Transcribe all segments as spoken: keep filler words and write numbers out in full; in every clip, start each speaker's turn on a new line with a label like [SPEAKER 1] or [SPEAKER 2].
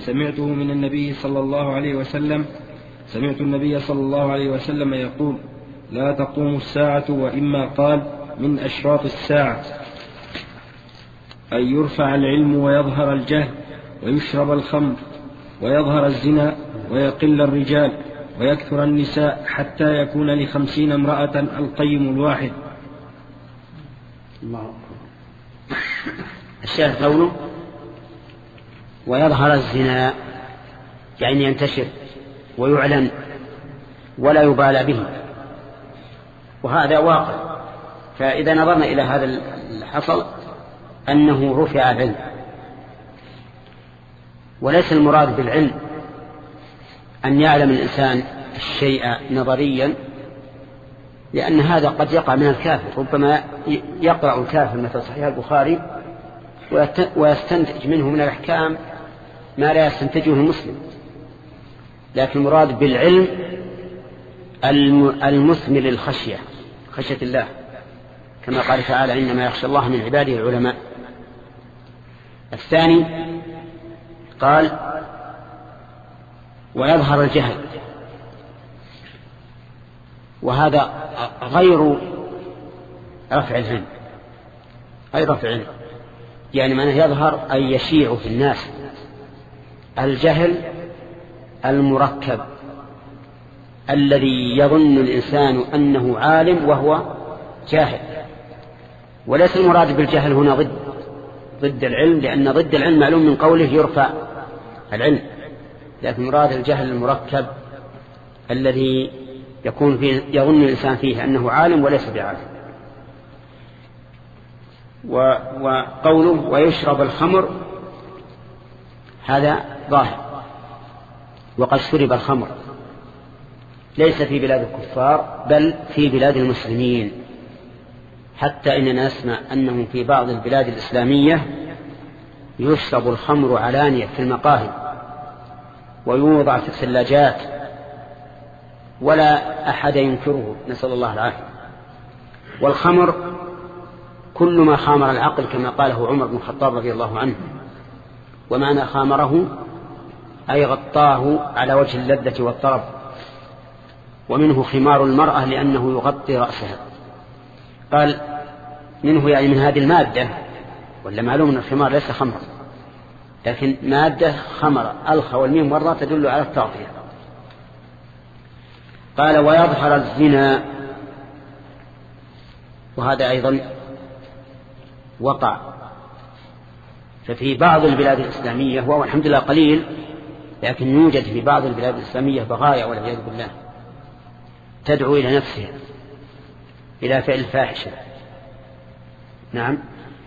[SPEAKER 1] سمعته من النبي صلى الله عليه وسلم سمعت النبي صلى الله عليه وسلم يقول: لا تقوم الساعة، وإما قال من أشراط الساعة، أن يرفع العلم ويظهر الجهل ويشرب الخمر ويظهر الزنا ويقل الرجال ويكثر النساء حتى يكون لخمسين امرأة القيم الواحد.
[SPEAKER 2] الله. الشاهد قوله ويظهر الزنا، يعني ينتشر ويعلن ولا يبالى به، وهذا واقع. فإذا نظرنا إلى هذا الحصل أنه رفع العلم، وليس المراد بالعلم أن يعلم الإنسان الشيء نظريا، لأن هذا قد يقع من الكافر. ربما يقرأ الكافر مثل صحيح البخاري ويستنتج منه من الأحكام ما لا يستنتجه المسلم، لكن المراد بالعلم المثمر للخشية، خشية الله، كما قال تعالى: إنما يخشى الله من عباده العلماء. الثاني قال ويظهر الجهل، وهذا غير رفع العلم، غير رفع العلم، يعني معناه يظهر أي يشيع في الناس الجهل المركب الذي يظن الإنسان أنه عالم وهو جاهل. وليس المراد بالجهل هنا ضد ضد العلم، لأن ضد العلم معلوم من قوله يرفع العلم، لكن مراد الجهل المركب الذي يكون فيه يظن الإنسان فيه أنه عالم وليس بعالم. وقوله ويشرب الخمر هذا ظاهر، وقد شرب الخمر ليس في بلاد الكفار بل في بلاد المسلمين، حتى إننا نسمع أنه في بعض البلاد الإسلامية يشرب الخمر علانية في المقاهي ويوضع في الثلاجات ولا أحد ينكره، نسأل الله العافية. والخمر كل ما خامر العقل كما قاله عمر بن الخطاب رضي الله عنه، ومعنى خامره أي غطاه على وجه اللذة والطرب، ومنه خمار المرأة لأنه يغطي رأسها. قال منه يعني من هذه المادة، ولا معلوم أن الخمار ليس خمر لكن مادة خمر، ألخ والميم مرة تدل على التغطية. قال ويظهر الزنا، وهذا أيضا وقع. ففي بعض البلاد الإسلامية، وهو الحمد لله قليل، لكن يوجد في بعض البلاد الإسلامية بغايا والعياذ بالله تدعو إلى نفسها إلى فعل الفاحشة. نعم.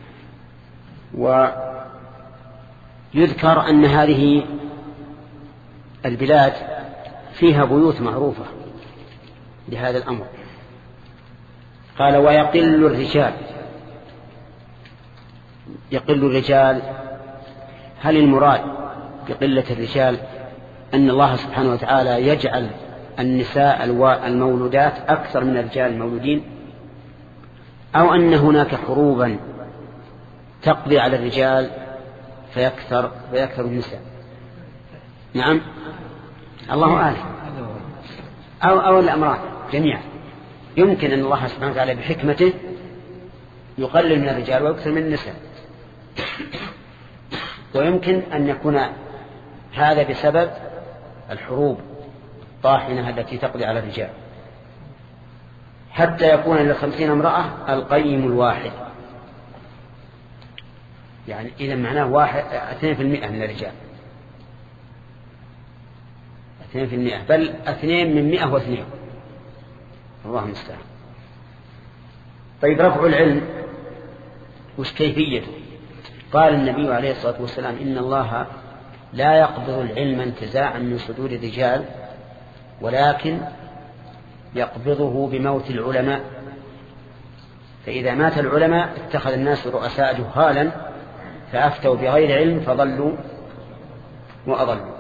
[SPEAKER 2] ويذكر أن هذه البلاد فيها بيوت معروفة لهذا الأمر. قال ويقل الرجال. يقل الرجال، هل المراد بقلة الرجال أن الله سبحانه وتعالى يجعل النساء المولودات أكثر من الرجال المولودين، أو أن هناك حروبا تقضي على الرجال فيكثر فيكثر النساء؟ نعم، الله أعلم. أو أو الأمران جميعا. يمكن أن الله سبحانه وتعالى بحكمته يقلل من الرجال ويكثر من النساء، ويمكن أن يكون هذا بسبب الحروب الطاحنة التي تقضي على الرجال، حتى يكون لخمسين امرأة القيم الواحد، يعني إذا معناه واحد اثنين في المئة من الرجال، اثنين في المئة، بل اثنين من مئة واثنين، الله المستعان. طيب رفع العلم وش كيفيته؟ قال النبي عليه الصلاة والسلام إن الله لا يقبض العلم انتزاعا من صدور الرجال، ولكن يقبضه بموت العلماء، فإذا مات العلماء اتخذ الناس رؤساء جهالا فأفتوا بغير علم فضلوا وأضلوا.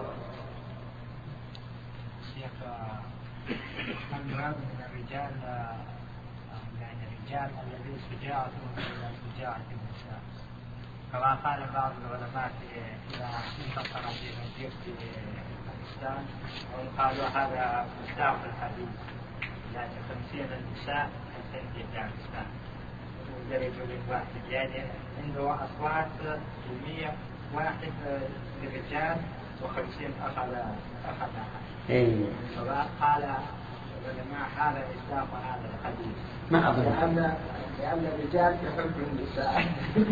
[SPEAKER 3] الرجال يعني الرجال الذي شجاعتهم إلى شجاعة النساء، كما قال بعض العلماء إذا انتصر في يفتي باكستان وقالوا هذا مصداق الحديث لا خمسين النساء حتى يجي باكستان ودرجوا واحد يعني عنده أصوات مية واحد للرجال وخمسين أخذ أخذها. فقال العلماء هذا إصداق هذا الحديث.
[SPEAKER 2] ما أظن.
[SPEAKER 3] لأن لأن الرجال يحبون النساء.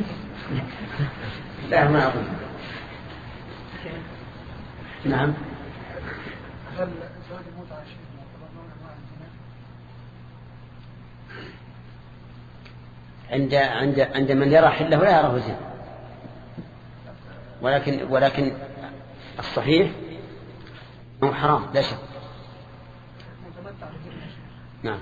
[SPEAKER 2] لا ما أظن. نعم.
[SPEAKER 4] هل زواج المتعة شيء معتبر نوع من أنواع الزنا؟
[SPEAKER 2] عند عند عند من يرى حله ولا يراه زنا. ولكن ولكن الصحيح أنه حرام لا شك. نعم.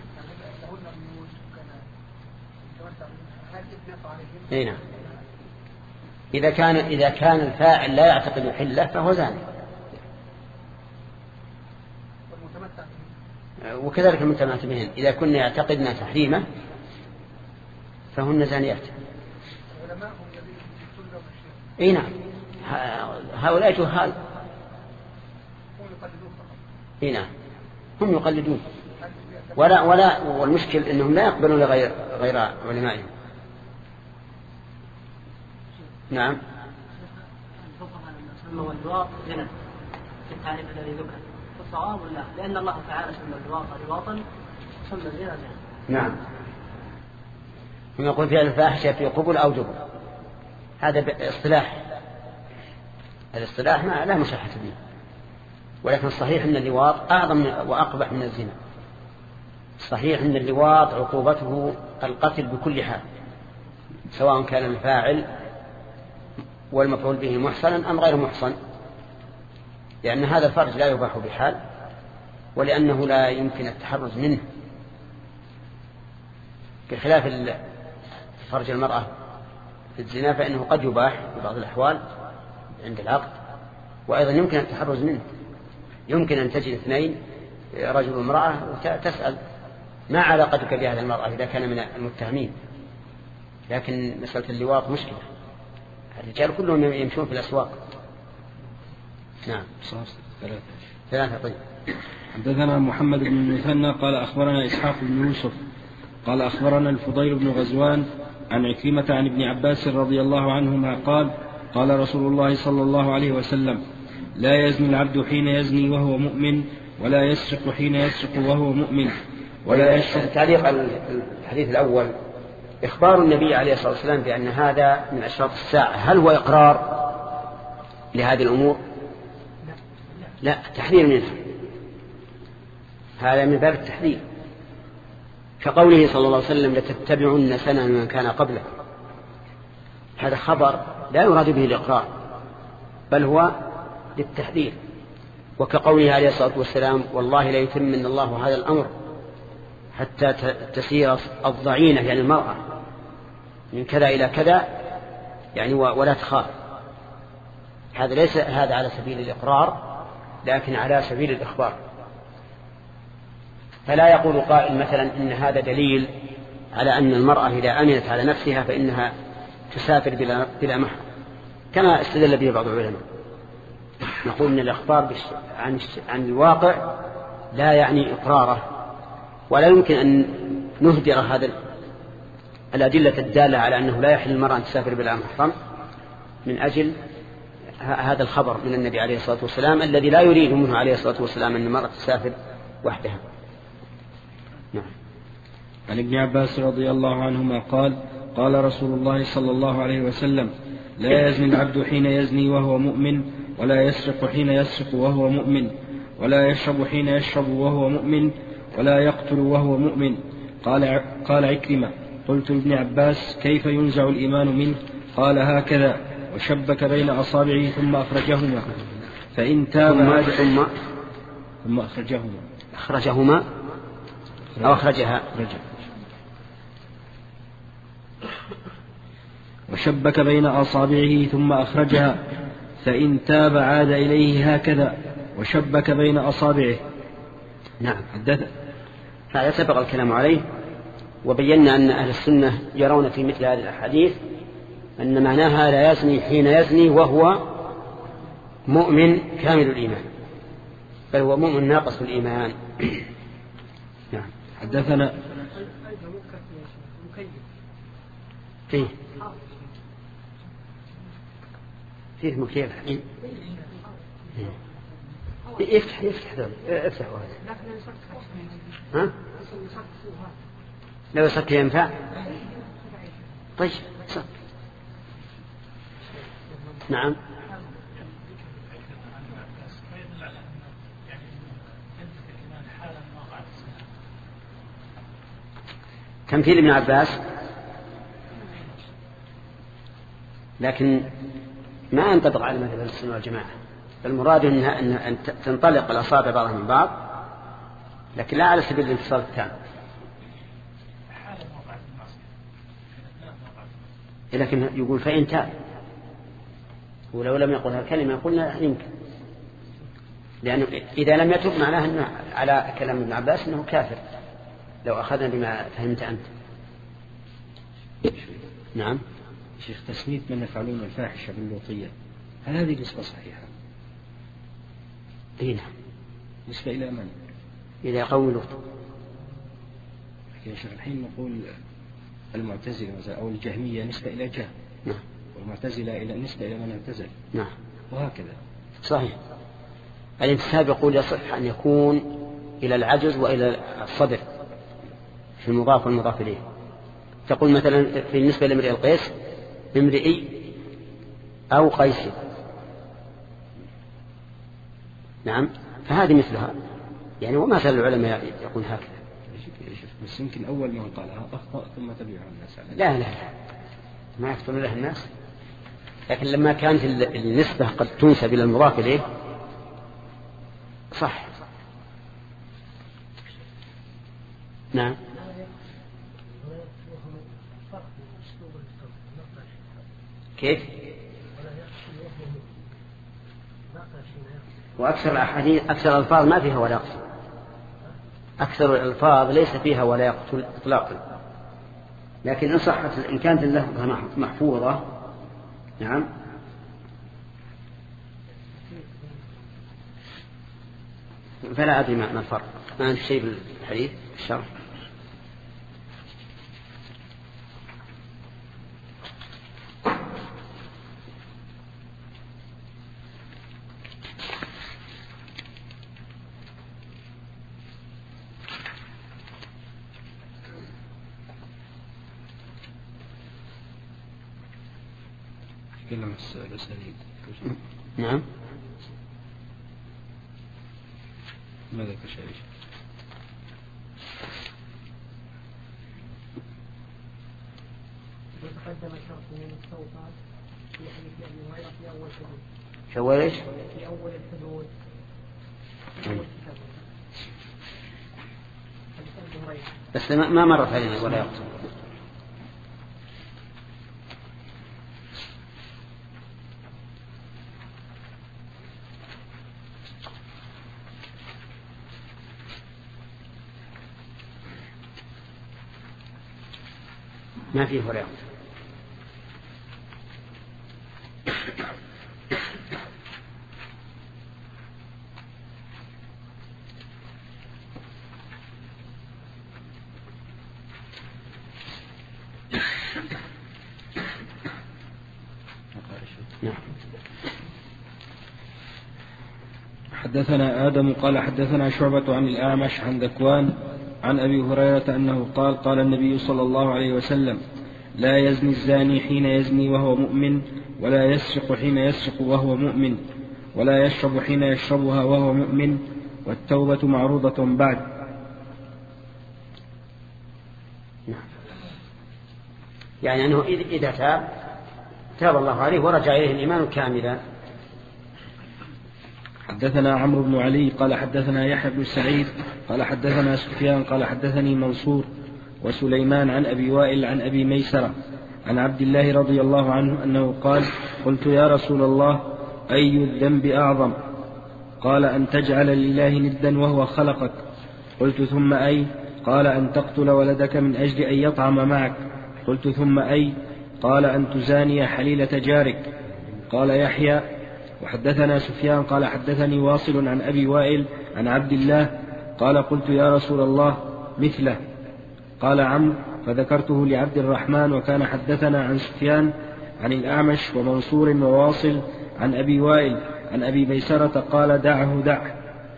[SPEAKER 2] اي نعم. إذا كان إذا كان الفاعل لا يعتقد حله فهو زاني. وكذلك المتمتع بهن إذا كنا يعتقدنا تحريمه فهن زانيات. اي نعم. هؤلاء جهال. اي نعم. هم يقلدون. ولا ولا والمشكل انهم لا يقبلون غير غير علمائهم. نعم.
[SPEAKER 5] سموا اللواط زنا في التعريف الذي ذكر والصواب لا لأن الله تعالى سمى اللواط لواطا وسمى الزنا زنا.
[SPEAKER 2] نعم. هم يقول فعل الفاحشة في قبل أو دبر هذا باصطلاح. الاصطلاح ما لا مشاحة به. ولكن الصحيح أن اللواط أعظم وأقبح من الزنا. صحيح أن اللواط عقوبته القتل بكل حال سواء كان الفاعل والمفعول به محصنا أم غير محصن لأن هذا الفرج لا يباح بحال ولأنه لا يمكن التحرز منه بخلاف فرج المرأة في الزنا فإنه قد يباح في بعض الأحوال عند العقد وأيضا يمكن التحرز منه. يمكن أن تجد اثنين رجل وامرأة وتسأل ما علاقتك بهذه المرأة إذا كان من المتهمين. لكن مسألة اللواط مشكلة. الرجال كلهم يمشون في الأسواق. نعم. ثلاثة. طيب.
[SPEAKER 1] حدثنا محمد بن المثنى قال أخبرنا إسحاق بن يوسف قال أخبرنا الفضيل بن غزوان عن عكرمة عن ابن عباس رضي الله عنهما قال قال رسول الله صلى الله عليه وسلم لا يزني العبد حين يزني وهو مؤمن ولا يسرق حين يسرق وهو مؤمن ولا يشرب.
[SPEAKER 2] تعليق الحديث الأول إخبار النبي عليه الصلاة والسلام بأن هذا من أشراط الساعة هل هو إقرار لهذه الأمور؟ لا تحذير منها. هذا من باب التحذير كقوله صلى الله عليه وسلم لتتبعن سنن من كان قبله. هذا خبر لا يراد به الإقرار بل هو للتحذير. وكقوله عليه الصلاة والسلام والله لا يتمن الله هذا الأمر حتى تسير الضعينة يعني المرأة من كذا إلى كذا يعني ولا تخاف. هذا ليس هذا على سبيل الإقرار لكن على سبيل الإخبار. فلا يقول قائل مثلا إن هذا دليل على أن المرأة إذا أمنت على نفسها فإنها تسافر بلا, بلا محرم كما استدل به بعض العلماء. نقول أن الإخبار عن, عن الواقع لا يعني إقراره ولا يمكن أن نهدر هذا الأدلة الدالة على أنه لا يحل المرأة أن تسافر بلا محرم من أجل هذا الخبر من النبي عليه الصلاة والسلام الذي لا يريد منه عليه الصلاة والسلام أن المرأة تسافر وحدها. نعم.
[SPEAKER 1] عن ابن عباس رضي الله عنهما قال قال رسول الله صلى الله عليه وسلم لا يزني العبد حين يزني وهو مؤمن ولا يسرق حين يسرق وهو مؤمن ولا يشرب حين يشرب وهو مؤمن ولا يقتل وهو مؤمن. قال قال عكرمة قلت لابن عباس كيف ينزع الإيمان منه؟ قال هكذا وشبك بين أصابعه ثم أخرجهما فإن تاب
[SPEAKER 2] ثم
[SPEAKER 1] ثم أخرجهما
[SPEAKER 2] أخرجهما أو أخرجها
[SPEAKER 1] وشبك بين أصابعه ثم أخرجها فإن تاب عاد إليه هكذا وشبك بين أصابعه.
[SPEAKER 2] نعم.
[SPEAKER 1] حدث
[SPEAKER 2] هذا سبق الكلام عليه وبينا أن أهل السنة يرون في مثل هذه الأحاديث أن معناها لا يزني حين يزني وهو مؤمن كامل الإيمان، بل هو مؤمن ناقص الإيمان. نعم.
[SPEAKER 1] حدثنا
[SPEAKER 2] فيه فيه مكيف الحين. يفتح يفتح ذلك افتح واحد. ها؟ لو يصك ينفع. طيب صك. نعم. تمثيل ابن عباس، لكن ما ينطبق على مذهب السنة والجماعة. المراد أنها أن تنطلق الأصابع بعضها من بعض، لكن لا على سبيل الانفصال التام. لكن يقول فإن تاب، ولو لم يقل هالكلمة قلنا يمكن، لأنه إذا لم يتب معناه أنه على كلام ابن عباس أنه كافر لو أخذنا بما فهمت أنت. نعم.
[SPEAKER 1] شيخ، تسمية من يفعلون الفاحشة باللوطية، هل هذه نسبة صحيحة؟
[SPEAKER 2] اي نعم.
[SPEAKER 1] نسبة إلى من؟
[SPEAKER 2] إلى قوم لوط.
[SPEAKER 1] لكن يا شيخ الحين نقول المعتزلة أو الجهمية نسبة إلى جهم.
[SPEAKER 2] نعم.
[SPEAKER 1] والمعتزلة إلى نسبة إلى من اعتزل.
[SPEAKER 2] نعم.
[SPEAKER 1] وهكذا.
[SPEAKER 2] صحيح. الانتساب يقول يصح أن يكون إلى العجز وإلى الصدر في المضاف والمضاف إليه. تقول مثلا في النسبة لامرئ القيس امرئي أو قيسي. نعم. فهذه مثلها يعني، وما زال العلماء يقول هكذا.
[SPEAKER 1] بس يمكن أول ما قالها أخطأ ثم تبعها الناس عليه.
[SPEAKER 2] لا لا لا ما يكتبون له الناس، لكن لما كانت النسبة قد تنسب إلى المضاف إليه صح. نعم. كيف؟ وأكثر الأحاديث أكثر الألفاظ ما فيها ولا يقتل، أكثر الألفاظ ليس فيها ولا يقتل إطلاقا، لكن إن صحت إن كانت اللفظة محفوظة نعم فلا أدري ما الفرق. ما أنت شيء بالحديث الشرح.
[SPEAKER 1] تكلم الأسانيد.
[SPEAKER 2] نعم.
[SPEAKER 1] ماذا كشايش؟
[SPEAKER 4] وتقدم شرط من التوبة في حديث أبي هريرة في أول حدود.
[SPEAKER 2] في أول إيش؟
[SPEAKER 4] في أول الحدود.
[SPEAKER 2] بس ما مرت علينا ولا يقتل. ما فيه ولا يقتل.
[SPEAKER 1] حدثنا آدم قال حدثنا شعبة عن الأعمش عن ذكوان عن أبي هريرة أنه قال قال النبي صلى الله عليه وسلم لا يزني الزاني حين يزني وهو مؤمن، ولا يسرق حين يسرق وهو مؤمن، ولا يشرب حين يشربها وهو مؤمن، والتوبة معروضة بعد.
[SPEAKER 2] يعني أنه إذا تاب تاب الله عليه ورجع إليه الإيمان كاملا.
[SPEAKER 1] حدثنا عمرو بن علي قال حدثنا يحيى بن سعيد قال حدثنا سفيان قال حدثني منصور وسليمان عن أبي وائل عن أبي ميسرة عن عبد الله رضي الله عنه أنه قال قلت يا رسول الله أي الذنب أعظم؟ قال أن تجعل لله ندا وهو خلقك. قلت ثم أي؟ قال أن تقتل ولدك من أجل أن يطعم معك. قلت ثم أي؟ قال أن تزاني حليلة جارك. قال يحيى وحدثنا سفيان قال حدثني واصل عن أبي وائل عن عبد الله قال قلت يا رسول الله مثله. قال عمرو فذكرته لعبد الرحمن وكان حدثنا عن سفيان عن الأعمش ومنصور وواصل عن أبي وائل عن أبي ميسرة قال دعه دعه.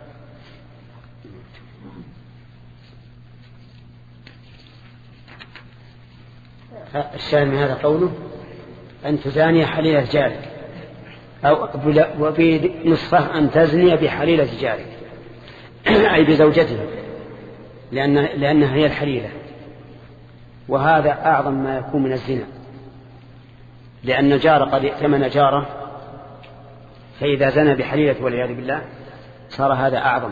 [SPEAKER 2] الشاهد من هذا قوله أن تزاني حليلة جارك، أو وفي نسخة أن تزني بحليلة جارك أي بزوجته، لأن لأنها هي الحليلة، وهذا أعظم ما يكون من الزنا، لأن الجار قد ائتمن جاره، فإذا زنى بحليلة والعياذ بالله صار هذا أعظم.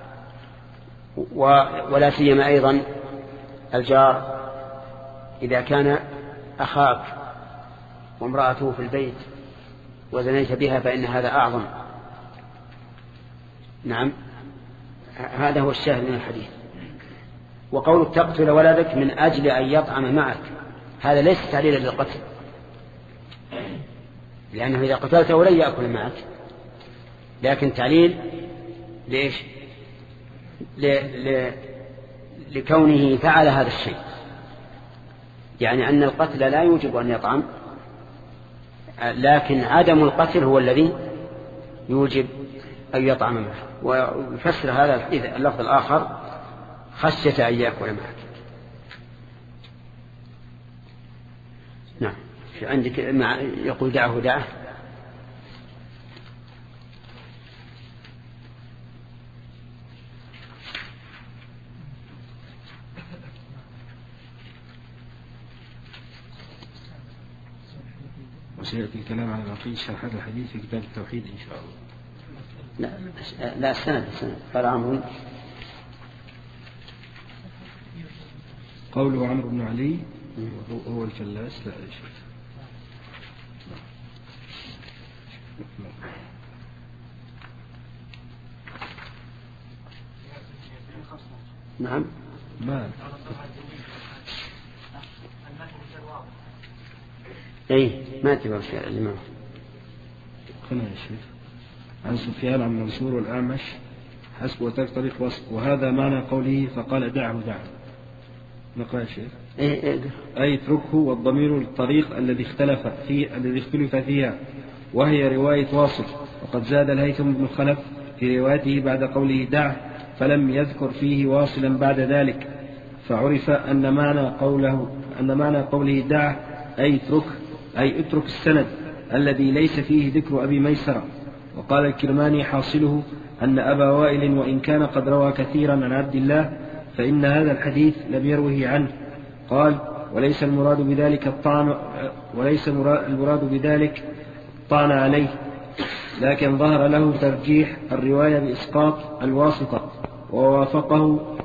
[SPEAKER 2] ولا سيما أيضا الجار إذا كان أخاك وامرأته في البيت وزنيت بها فإن هذا أعظم. نعم، هذا هو الشاهد من الحديث. وقولك تقتل ولدك من أجل أن يطعم معك، هذا ليس تعليلا للقتل، لأنه إذا قتلته لن يأكل معك، لكن تعليل ليش؟ ل... ل... لكونه فعل هذا الشيء، يعني أن القتل لا يوجب أن يطعم، لكن عدم القتل هو الذي يوجب أن يطعم معه. ويفسر هذا اللفظ الآخر خشية أن يأكل معك. نعم، في عندك مع يقول دعه دعه.
[SPEAKER 1] وسيأتي الكلام على بقية شرح هذا الحديث في كتاب التوحيد إن شاء الله.
[SPEAKER 2] لا لا السند السند قال عمرو
[SPEAKER 1] قوله عمرو بن علي هو الفلاس. لا يا شيخ.
[SPEAKER 2] نعم
[SPEAKER 1] ما
[SPEAKER 2] اي ما تبغى الإمام.
[SPEAKER 1] خلنا يا شيخ. عن سفيان عن منصور والأعمش حسب وترك طريق وصف، وهذا معنى قوله فقال دعه دعه. نقرأ يا شيخ.
[SPEAKER 2] إيه إيه
[SPEAKER 1] أي اتركه، والضمير للطريق الذي اختلف فيه الذي اختلف فيها، وهي رواية واصل. وقد زاد الهيثم بن خلف في روايته بعد قوله دعه فلم يذكر فيه واصلا بعد ذلك، فعرف أن معنى قوله أن معنى قوله دعه أي اترك، أي اترك السند الذي ليس فيه ذكر أبي ميسرة. وقال الكرماني حاصله أن أبا وائل وإن كان قد روى كثيرا عن عبد الله فإن هذا الحديث لم يروه عنه. قال وليس المراد بذلك الطعن وليس المراد بذلك الطعن عليه، لكن ظهر له ترجيح الرواية بإسقاط الواسطة، ووافقه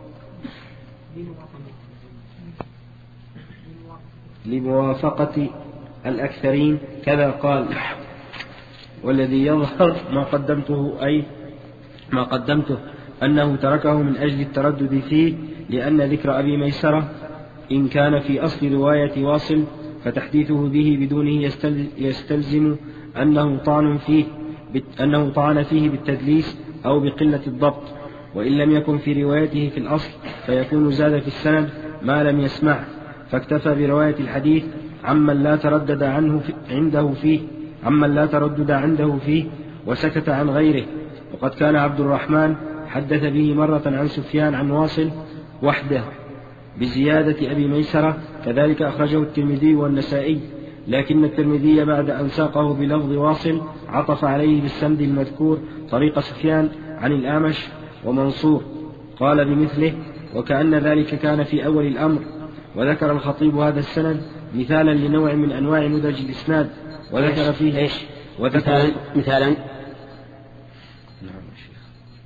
[SPEAKER 1] لموافقة الأكثرين. كذا قال والذي يظهر ما قدمته أي ما قدمته أنه تركه من أجل التردد فيه، لأن ذكر أبي ميسرة إن كان في أصل رواية واصل فتحديثه به بدونه يستلزم أنه طعن فيه أنه طعن فيه بالتدليس أو بقلة الضبط، وإن لم يكن في روايته في الأصل فيكون زاد في السند ما لم يسمع، فاكتفى برواية الحديث عمن لا تردد عنه عنده فيه عمن لا تردد عنده فيه وسكت عن غيره. وقد كان عبد الرحمن حدث به مرة عن سفيان عن واصل وحده بزيادة أبي ميسرة، كذلك أخرجه الترمذي والنسائي، لكن الترمذي بعد أن ساقه بلفظ واصل عطف عليه بالسند المذكور طريق سفيان عن الأعمش ومنصور، قال بمثله وكأن ذلك كان في أول الأمر. وذكر الخطيب هذا السند مثالا لنوع من أنواع مدرج الإسناد، وذكر فيه
[SPEAKER 2] إيش وذكر مثالا
[SPEAKER 1] نعم يا شيخ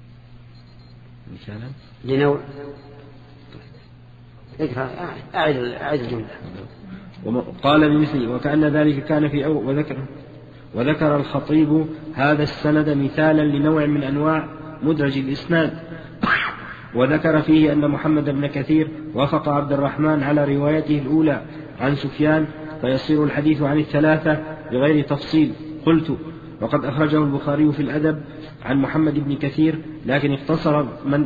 [SPEAKER 1] مثالا
[SPEAKER 2] لنوع أعد أعد الجملة.
[SPEAKER 1] قال بمثله وكأن ذلك كان في أول وذكر وذكر الخطيب هذا السند مثالا لنوع من أنواع مدرج الإسناد، وذكر فيه أن محمد بن كثير وافق عبد الرحمن على روايته الأولى عن سفيان، فيصير الحديث عن الثلاثة بغير تفصيل. قلت وقد أخرجه البخاري في الأدب عن محمد بن كثير لكن اقتصر من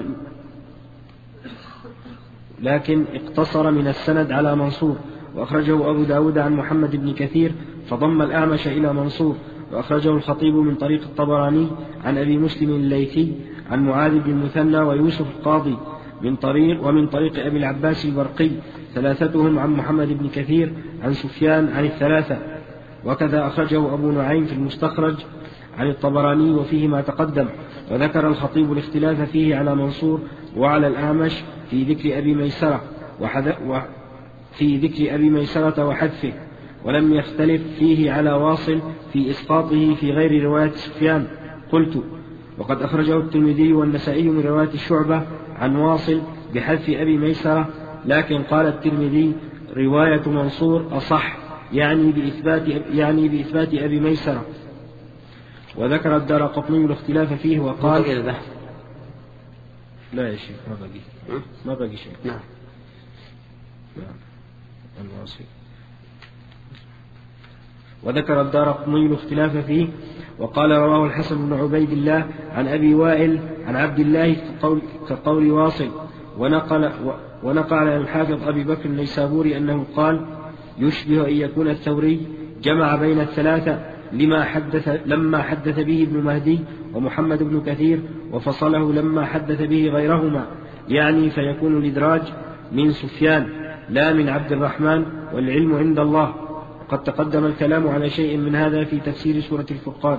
[SPEAKER 1] لكن اقتصر من السند على منصور. وأخرجه أبو داود عن محمد بن كثير فضم الأعمش إلى منصور. وأخرجه الخطيب من طريق الطبراني عن أبي مسلم الليثي عن معاذ بن المثنى ويوسف القاضي من طريق ومن طريق أبي العباس البرقي ثلاثتهم عن محمد بن كثير عن سفيان عن الثلاثة. وكذا أخرجه أبو نعيم في المستخرج عن الطبراني وفيه ما تقدم. وذكر الخطيب الاختلاف فيه على منصور وعلى الأعمش في ذكر أبي ميسرة وفي ذكر أبي ميسرة وحذفه، ولم يختلف فيه على واصل في إسقاطه في غير رواية سفيان. قلت: وقد أخرجه الترمذي والنسائي من رواية الشعبة عن واصل بحذف أبي ميسرة، لكن قال الترمذي: رواية منصور أصح، يعني بإثبات, يعني بإثبات أبي ميسرة. وذكر الدارقطني الاختلاف فيه وقال: لا يا شيخ ما بقي ما بقي شيء.
[SPEAKER 2] نعم.
[SPEAKER 1] وذكر الدارقطني الاختلاف فيه وقال: رواه الحسن بن عبيد الله عن أبي وائل عن عبد الله كقول, كقول واصل. ونقل, ونقل عن الحافظ أبي بكر النيسابوري أنه قال: يشبه أن يكون الثوري جمع بين الثلاثة لما حدث لما حدث به ابن مهدي ومحمد بن كثير، وفصله لما حدث به غيرهما، يعني فيكون الإدراج من سفيان لا من عبد الرحمن، والعلم عند الله. وقد تقدم الكلام على شيء من هذا في تفسير سورة الفرقان.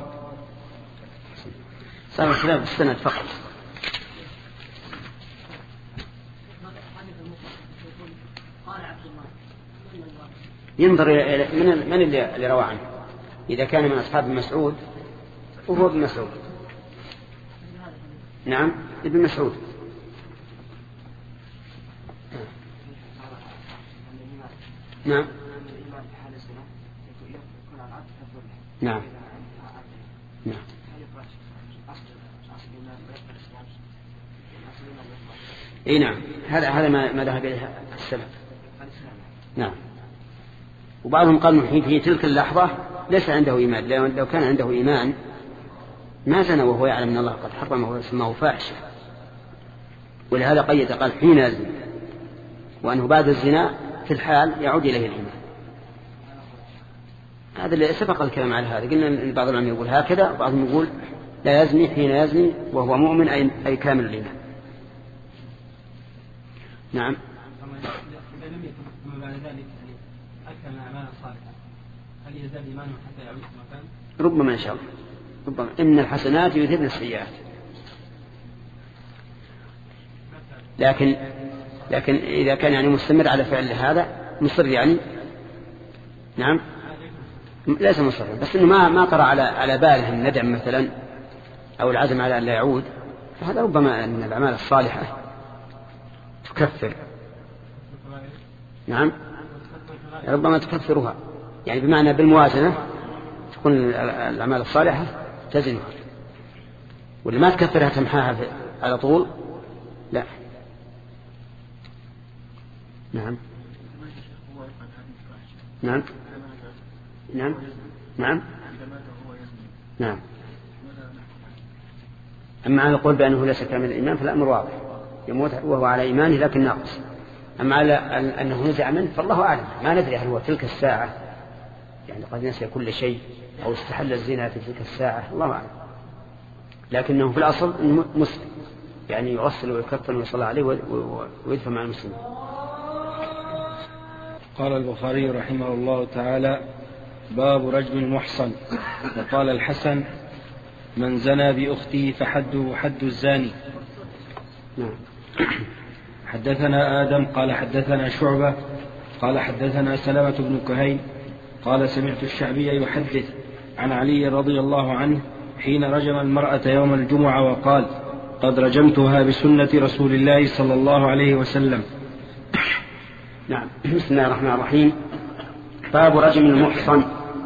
[SPEAKER 2] صار الكلام السند فقط. ينظر من من اللي روى عنه. إذا كان من أصحاب مسعود وهو ابن مسعود. نعم ابن مسعود. نعم نعم نعم اي نعم هذا هذا ما ما ذهب اليه السلف. نعم. وبعضهم قال في في تلك اللحظة ليس عنده إيمان، لو كان عنده إيمان ما زنى وهو يعلم أن الله قد حرمه وسماه فاحشة، ولهذا قيد قال حين يزني، وأنه بعد الزنا في الحال يعود إليه الإيمان. هذا اللي سبق الكلام على هذا. قلنا أن بعض العلماء يقول هكذا، وبعضهم يقول لا يزني حين يزني وهو مؤمن أي, أي كامل الإيمان. نعم.
[SPEAKER 1] هل يزال إيمانه حتى يعود مكان؟
[SPEAKER 2] ربما إن شاء الله. ربما إن الحسنات يذهبن السيئات. لكن لكن إذا كان يعني مستمر على فعل هذا مصر يعني نعم ليس مصر، بس إنه ما ما طرأ على على باله الندم مثلا أو العزم على أن لا يعود، فهذا ربما من الأعمال الصالحة تكفر. نعم ربما تكفرها، يعني بمعنى بالموازنة تكون الأعمال الصالحة تزنها، واللي ما تكفرها تمحاها على طول لا. نعم نعم نعم نعم نعم. أما على القول بأنه ليس كامل الإيمان فالأمر واضح، يموت وهو على إيمانه لكن ناقص. أما على أنه نزع منه فالله أعلم، ما ندري هل هو تلك الساعة يعني قد نسي كل شيء أو استحل الزنا في تلك الساعة، الله أعلم. لكنه في الأصل مسلم، يعني يغسل ويكفن ويصلى عليه ويدفن مع المسلمين.
[SPEAKER 1] قال البخاري رحمه الله تعالى: باب رجم المحصن. وقال الحسن: من زنى بأخته فحده حد الزاني.
[SPEAKER 2] نعم.
[SPEAKER 1] حدثنا آدم قال حدثنا شعبة قال حدثنا سلمة بن كهيل قال سمعت الشعبي يحدث عن علي رضي الله عنه حين رجم المرأة يوم الجمعة وقال: قد رجمتها بسنة رسول الله صلى الله عليه وسلم.
[SPEAKER 2] نعم. بسم الله الرحمن الرحيم. باب رجم المحصن.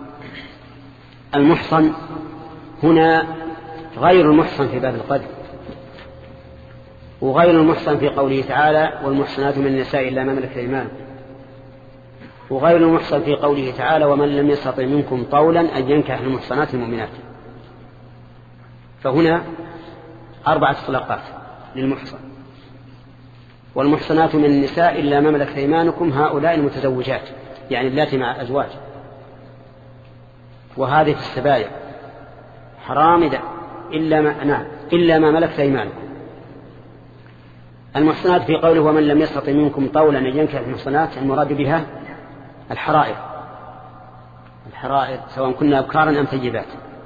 [SPEAKER 2] المحصن هنا غير المحصن في باب القذف، وغير المحصن في قوله تعالى: والمحصنات من النساء إلا ما ملكت أيمانكم، وغير المحصن في قوله تعالى: ومن لم يستطع منكم طولا أن ينكح المحصنات المؤمنات. فهنا أربعة إطلاقات للمحصن. والمحصنات من النساء إلا ما ملكت أيمانكم هؤلاء المتزوجات، يعني اللاتي مع أزواج، وهذه في السبايا حرام إذا إلا ما نعم إلا ما ملكت أيمانكم. المحصنات في قوله ومن لم يستطع منكم طولا أن ينكح المحصنات المراد بها الحرائر، الحرائر سواء كنا أبكارا أم ثيبات.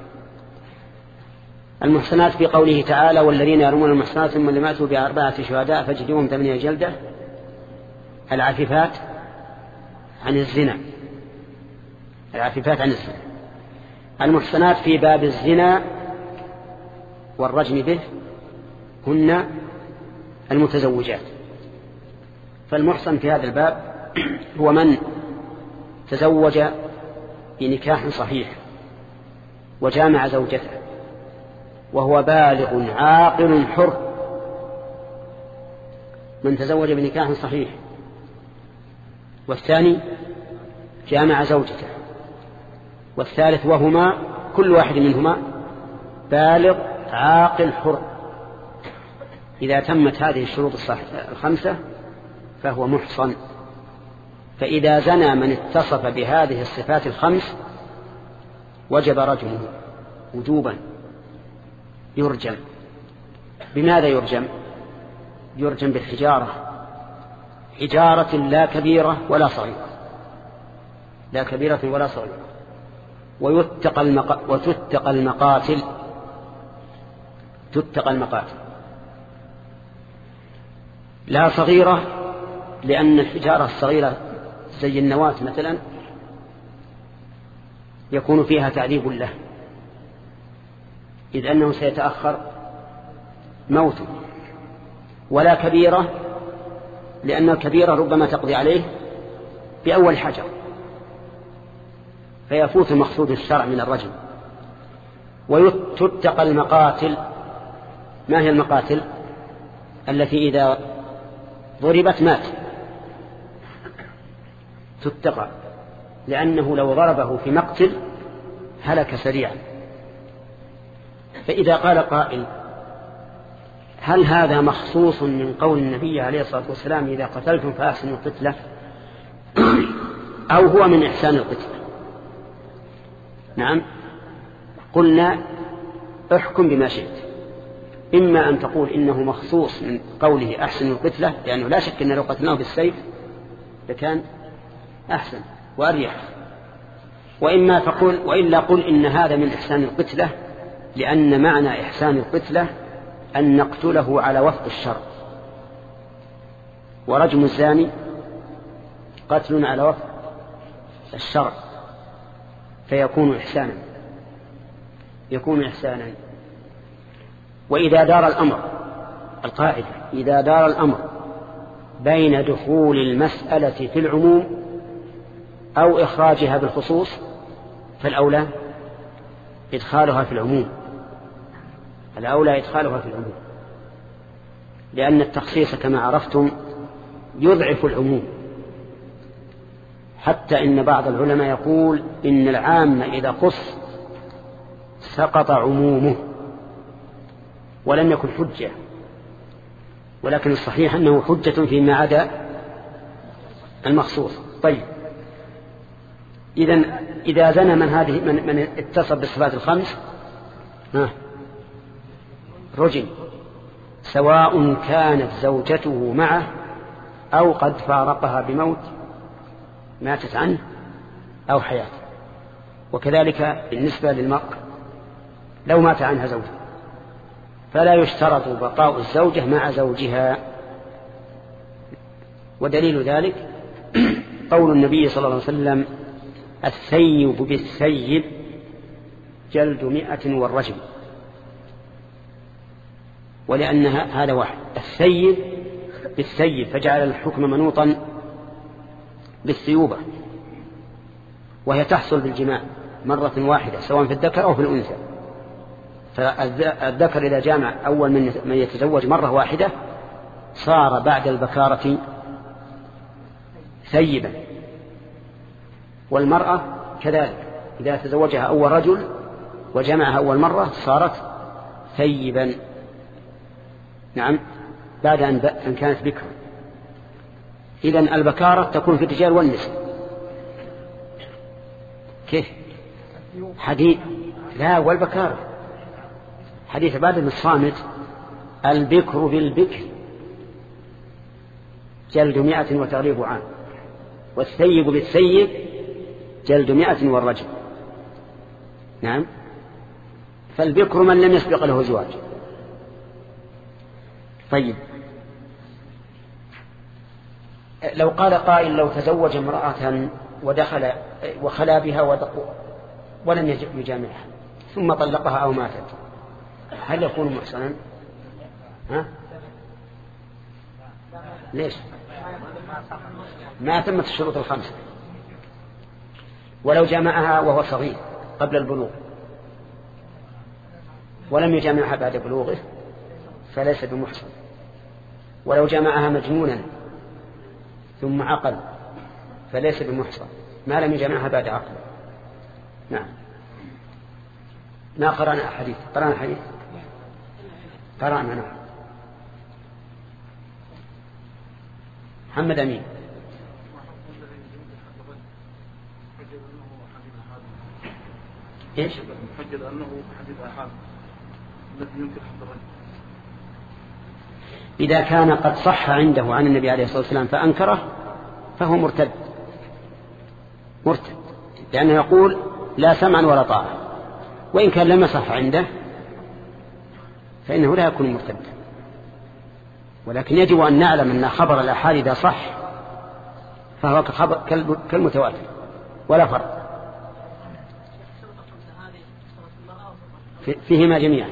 [SPEAKER 2] المحصنات في قوله تعالى والذين يرمون المحصنات ثم لم يأتوا بأربعة شهداء فاجلدوهم ثمانية جلدة، العفيفات عن الزنا، العفيفات عن الزنا. المحصنات في باب الزنا والرجم به هن المتزوجات. فالمحصن في هذا الباب هو من تزوج بنكاح صحيح وجامع زوجته وهو بالغ عاقل حر، من تزوج بنكاح صحيح، والثاني جامع زوجته، والثالث وهما كل واحد منهما بالغ عاقل حر. إذا تمت هذه الشروط الخمسة فهو محصن. فإذا زنى من اتصف بهذه الصفات الخمس وجب رجمه وجوبا، يرجم. بماذا يرجم؟ يرجم بالحجارة، حجارة لا كبيرة ولا صغيرة، لا كبيرة ولا صغيرة. ويتقى المق... وتتقى المقاتل، تتقى المقاتل لا صغيرة، لأن الحجارة الصغيرة زي النواة مثلا يكون فيها تعذيب له، إذ أنه سيتأخر موته. ولا كبيرة، لأن الكبيرة ربما تقضي عليه بأول حجر فيفوت مقصود الشرع من الرجم. وتتقى المقاتل. ما هي المقاتل؟ التي إذا ضربت مات، تتقى، لأنه لو ضربه في مقتل هلك سريعا. فإذا قال قائل هل هذا مخصوص من قول النبي عليه الصلاة والسلام إذا قتلتم فأحسنوا القتلة، أو هو من إحسان القتلة؟ نعم، قلنا احكم بما شئت. إما أن تقول إنه مخصوص من قوله أحسن القتلة، لأنه لا شك أن لو قتلناه بالسيف لكان أحسن وأريح. وإما تقول وإلا قل إن هذا من إحسان القتلة، لأن معنى إحسان القتلة أن نقتله على وفق الشرع، ورجم الزاني قتل على وفق الشرع، فيكون إحسانا، يكون إحسانا. وإذا دار الأمر، القاعدة إذا دار الأمر بين دخول المسألة في العموم أو إخراجها بالخصوص فالأولى إدخالها في العموم، الأولى إدخالها في العموم، لأن التخصيص كما عرفتم يضعف العموم. حتى إن بعض العلماء يقول إن العام إذا قص سقط عمومه ولم يكن حجة، ولكن الصحيح أنه حجة فيما عدا المخصوص. طيب، إذن إذا زنى من هذه من, من اتصف بالصفات الخمس رجم، سواء كانت زوجته معه أو قد فارقها بموت ماتت عنه أو حياة. وكذلك بالنسبة للمرأة لو مات عنها زوجها فلا يشترط بقاء الزوجة مع زوجها. ودليل ذلك قول النبي صلى الله عليه وسلم الثيب بالثيب جلد مئة والرجم. ولأن هذا واحد، الثيب بالثيب، فجعل الحكم منوطا بالثيوبة، وهي تحصل بالجماع مرة واحدة سواء في الذكر أو في الأنثى. فالذكر إذا جامع أول من يتزوج مرة واحدة صار بعد البكارة ثيبا، والمرأة كذلك إذا تزوجها أول رجل وجمعها أول مرة صارت ثيبا. نعم، بعد أن كانت بكرا. إذن البكارة تكون في الرجال والنساء. كيف؟ حديث لا، والبكارة حديث عبادة بن الصامت: البكر بالبكر جلد مئة وتغريب عام، والثيب بالثيب جلد مئة والرجم. نعم، فالبكر من لم يسبق له زواج. طيب، لو قال قائل: لو تزوج امرأة ودخل وخلا بها ولم يجامعها ثم طلقها أو ماتت، هل يكون محصنا؟ ها؟ ليش؟ ما تمت الشروط الخمسة. ولو جامعها وهو صغير قبل البلوغ ولم يجامعها بعد بلوغه فليس بمحصن. ولو جامعها مجنونا ثم عقل فليس بمحصن ما لم يجامعها بعد عقل. نعم. ما قرأنا حديث قرأنا حديث قرأنا نعم. محمد أمين. إيش؟
[SPEAKER 6] حجد أنه حديث أحد الذي ينكر حد الرجل.
[SPEAKER 2] إذا كان قد صح عنده عن النبي عليه الصلاة والسلام فأنكره فهو مرتد مرتد لأنه يقول لا سمعا ولا طاعة. وإن كان لم يصح عنده فإنه لا يكون مرتدا. ولكن يجب أن نعلم أن خبر الآحاد إذا صح فهو كالمتواتر ولا فرق فيهما جميعا.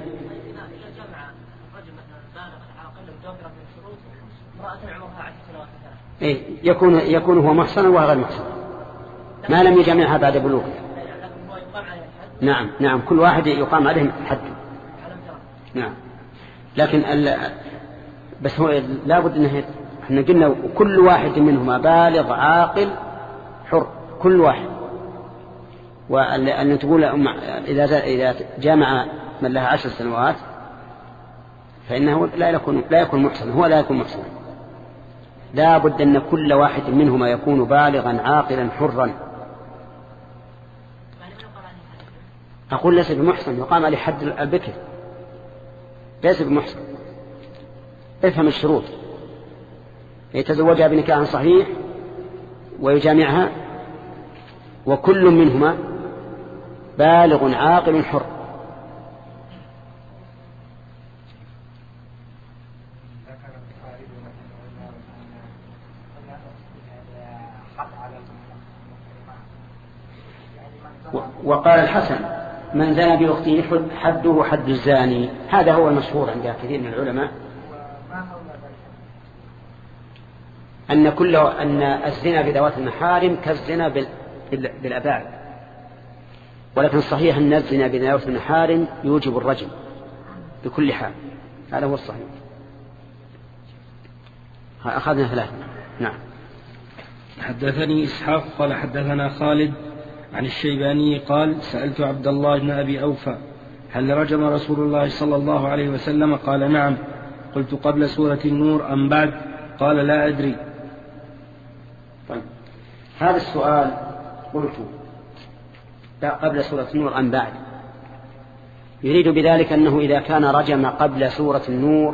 [SPEAKER 2] إيه يكون يكون هو محصنا وهو غير محصن ما لم يجمعها بعد بلوغه. نعم نعم كل واحد يقام عليه حد. نعم لكن بس هو لابد انه احنا قلنا كل واحد منهما بالغ عاقل حر كل واحد. وأن تقول إذا إذا جامع من لها عشر سنوات فإنه لا يكون لا يكون محسنا هو لا يكون محسنا. لا بد أن كل واحد منهما يكون بالغا عاقلا حرا. أقول ليس بمحسن يقام عليه حد البكر ليس بمحسن. افهم الشروط: يتزوجها بنكاح صحيح ويجامعها وكل منهما بالغ عاقل حر. وقال الحسن: من زنى بأخته حده حد الزاني. هذا هو المشهور عند كثير من العلماء أن كل أن الزنا بذوات المحارم كالزنا بالأباعد. ولكن الصحيح أن الزنا بذوات المحارم يوجب الرجم بكل حال. هذا هو الصحيح. أخذنا ثلاثة. نعم.
[SPEAKER 1] حدثني إسحاق قال حدثنا خالد عن الشيباني قال: سألت عبد الله بن أبي أوفى: هل رجم رسول الله صلى الله عليه وسلم؟ قال: نعم. قلت: قبل سورة النور أم بعد؟ قال: لا أدري.
[SPEAKER 2] طيب. هذا السؤال قلت قبل سورة النور أم بعد، يريد بذلك أنه إذا كان رجم قبل سورة النور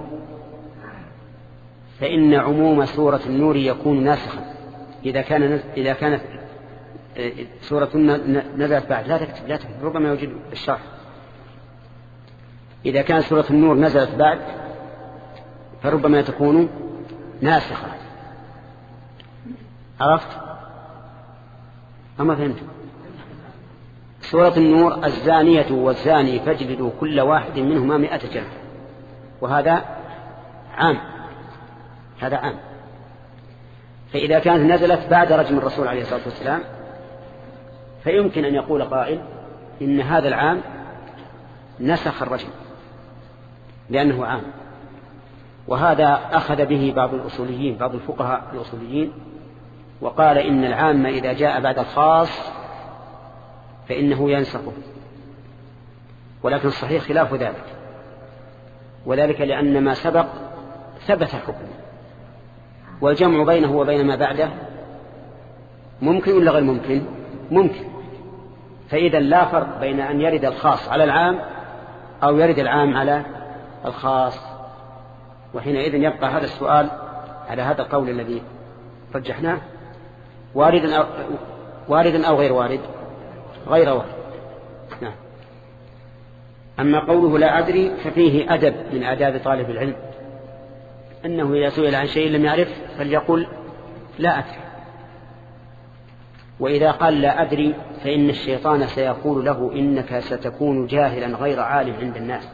[SPEAKER 2] فإن عموم سورة النور يكون ناسخا. إذا كان إذا كانت سورة نزلت بعد لا تكتب لا تكتب ربما يوجد الشرح. إذا كانت سورة النور نزلت بعد فربما تكون ناسخة. عرفت أما فهمت؟ سورة النور: الزانية والزاني فاجلدوا كل واحد منهما مئة جلدة. وهذا عام هذا عام. فإذا كانت نزلت بعد رجم الرسول عليه الصلاة والسلام فيمكن أن يقول قائل إن هذا العام نسخ الرجم لأنه عام. وهذا أخذ به بعض الأصوليين بعض الفقهاء الأصوليين وقال إن العام إذا جاء بعد الخاص فإنه ينسخه. ولكن الصحيح خلاف ذلك. وذلك لأن ما سبق ثبت حكمه، والجمع بينه وبين ما بعده ممكن ولا غير ممكن؟ ممكن. فإذا لا فرق بين أن يرد الخاص على العام أو يرد العام على الخاص، وحينئذ يبقى هذا السؤال على هذا القول الذي رجحناه، وارد أو, وارد أو غير وارد؟ غير وارد. نعم. أما قوله لا أدري ففيه أدب من آداب طالب العلم، أنه إذا سئل عن شيء لم يعرف فليقول لا أدري، وإذا قال لا أدري فإن الشيطان سيقول له إنك ستكون جاهلا غير عالم عند الناس،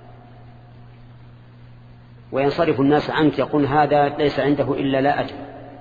[SPEAKER 2] وينصرف الناس عنك يقول هذا ليس عنده إلا لا أدري،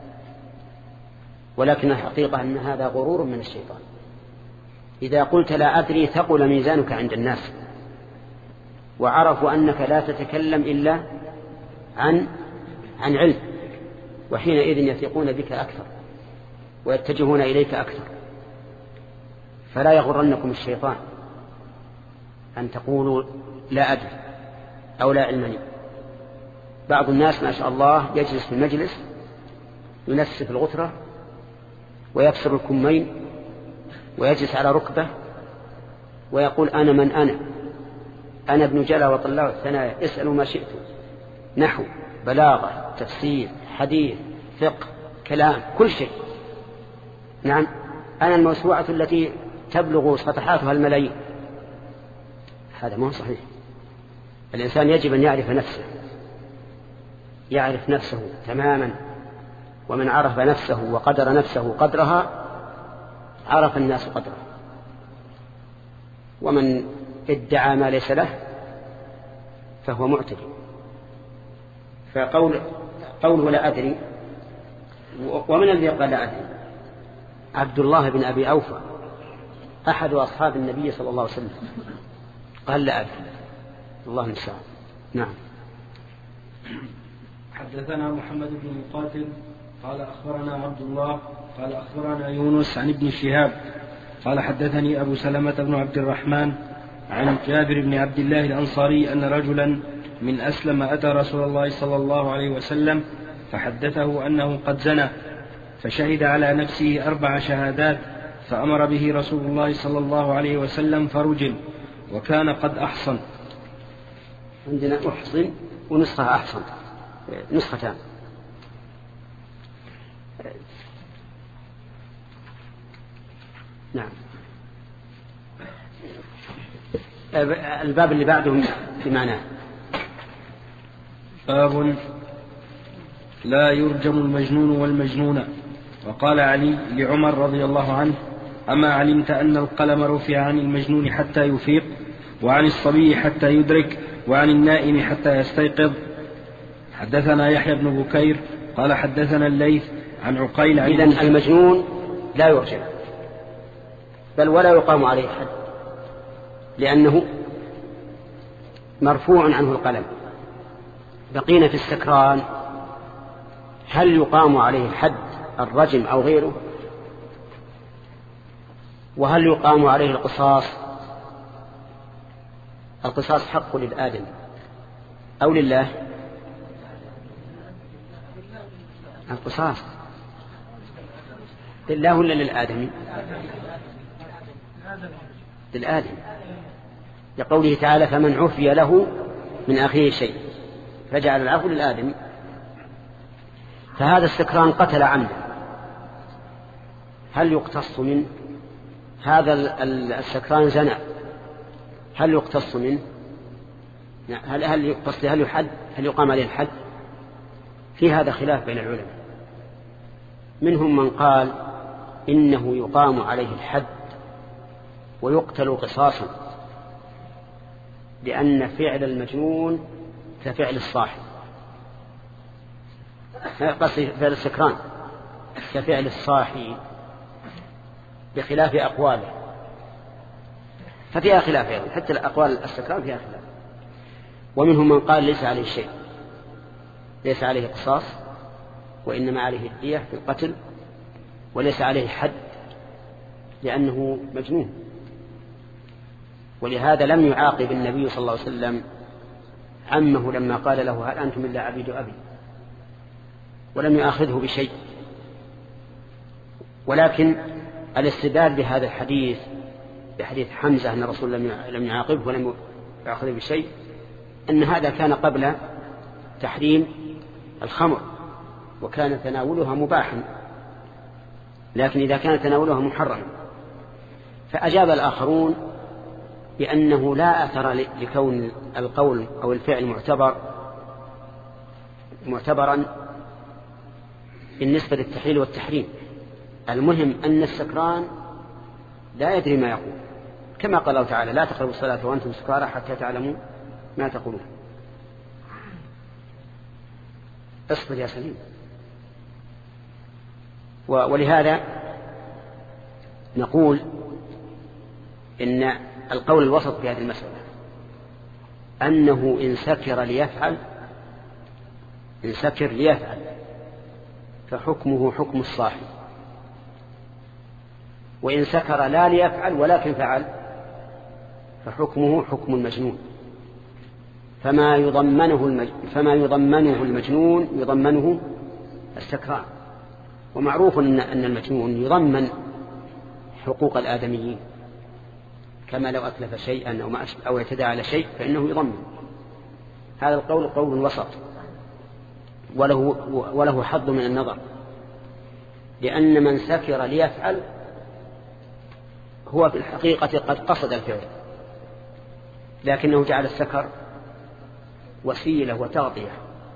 [SPEAKER 2] ولكن الحقيقة أن هذا غرور من الشيطان. إذا قلت لا أدري ثقل ميزانك عند الناس، وعرفوا أنك لا تتكلم إلا عن عن علم، وحينئذ يثقون بك أكثر ويتجهون إليك أكثر. فلا يغرنكم الشيطان أن تقولوا لا أدري أو لا علم لي. بعض الناس ما شاء الله يجلس في المجلس ينسف الغترة ويكسر الكمين ويجلس على ركبه ويقول أنا من أنا أنا ابن جلا وطلاع الثنايا، اسألوا ما شئتم، نحو بلاغة تفسير حديث فقه كلام كل شيء. نعم، أنا الموسوعة التي تبلغ صفحاتها الملايين. هذا ما هو صحيح. الإنسان يجب أن يعرف نفسه، يعرف نفسه تماما، ومن عرف نفسه وقدر نفسه قدرها عرف الناس قدره، ومن ادعى ما ليس له فهو معتدي. فقول قوله لا أدري، ومن الذي قال لا أدري؟ عبد الله بن أبي أوفى أحد أصحاب النبي صلى الله عليه وسلم قال لا أدري. الله المستعان. نعم.
[SPEAKER 1] حدثنا محمد بن مقاتل قال أخبرنا عبد الله قال أخبرنا يونس عن ابن شهاب قال حدثني أبو سلمة بن عبد الرحمن عن جابر بن عبد الله الأنصاري أن رجلا من أسلم أتى رسول الله صلى الله عليه وسلم فحدثه أنه قد زنى، فشهد على نفسه أربع شهادات، فأمر به رسول الله صلى الله عليه وسلم فرجم، وكان قد أحصن.
[SPEAKER 2] عندنا أحصن ونسخة أحصن، نسختان. نعم. الباب اللي بعده بمعناه
[SPEAKER 1] باب لا يرجم المجنون والمجنونة. وقال علي لعمر رضي الله عنه: أما علمت أن القلم رفع عن المجنون حتى يفيق، وعن الصبي حتى يدرك، وعن النائم حتى يستيقظ. حدثنا يحيى بن بكير قال حدثنا الليث عن عقيل.
[SPEAKER 2] إذن المجنون لا يرجم بل ولا يقام عليه حد، لأنه مرفوع عنه القلم. بقينا في السكران، هل يقام عليه حد الرجم أو غيره؟ وهل يقام عليه القصاص؟ القصاص حق للآدم أو لله؟ القصاص لله ولا للآدم؟ للآدم، لقوله تعالى: فمن عفي له من أخيه شيء فجعل العفو للآدم. فهذا السكران قتل عمدا، هل يقتص منه؟ هذا السكران زنى، هل يقتص منه؟ هل هل يقتص هل يحد؟ هل يقام عليه الحد؟ في هذا خلاف بين العلماء. منهم من قال إنه يقام عليه الحد ويقتل قصاصا، لأن فعل المجنون كفعل الصاحب، قصدي فعل السكران كفعل الصاحي بخلاف أقواله، ففيها خلاف أيضا، حتى الأقوال السكران فيها خلاف. ومنهم من قال ليس عليه شيء، ليس عليه قصاص، وإنما عليه الدية في القتل، وليس عليه حد لأنه مجنون. ولهذا لم يعاقب النبي صلى الله عليه وسلم عمه لما قال له هل أنتم إلا عبيد أبي، ولم يؤاخذه بشيء. ولكن الاستدلال بهذا الحديث بحديث حمزة أن الرسول لم يعاقبه ولم يأخذه بشيء أن هذا كان قبل تحريم الخمر، وكان تناولها مباحا، لكن إذا كان تناولها محرما. فأجاب الآخرون بأنه لا أثر لكون القول أو الفعل معتبر معتبرا بالنسبة للتحليل والتحريم. المهم أن السكران لا يدري ما يقول، كما قال الله تعالى لا تقربوا الصلاة وأنتم سكارى حتى تعلموا ما تقولون. اصبر يا سليم. ولهذا نقول إن القول الوسط في هذه المسألة أنه إن سكر ليفعل إن سكر ليفعل فحكمه حكم الصاحب، وإن سكر لا ليفعل ولكن فعل فحكمه حكم المجنون. فما يضمنه المج... فما يضمنه المجنون يضمنه السكران. ومعروف أن أن المجنون يضمن حقوق الآدميين، كما لو أتلف شيئا أو, ما أو اعتدى على شيء فإنه يضمن. هذا القول قول وسط وله, وله حظ من النظر، لأن من سكر ليفعل هو في الحقيقة قد قصد الفعل، لكنه جعل السكر وسيلة وتغطية،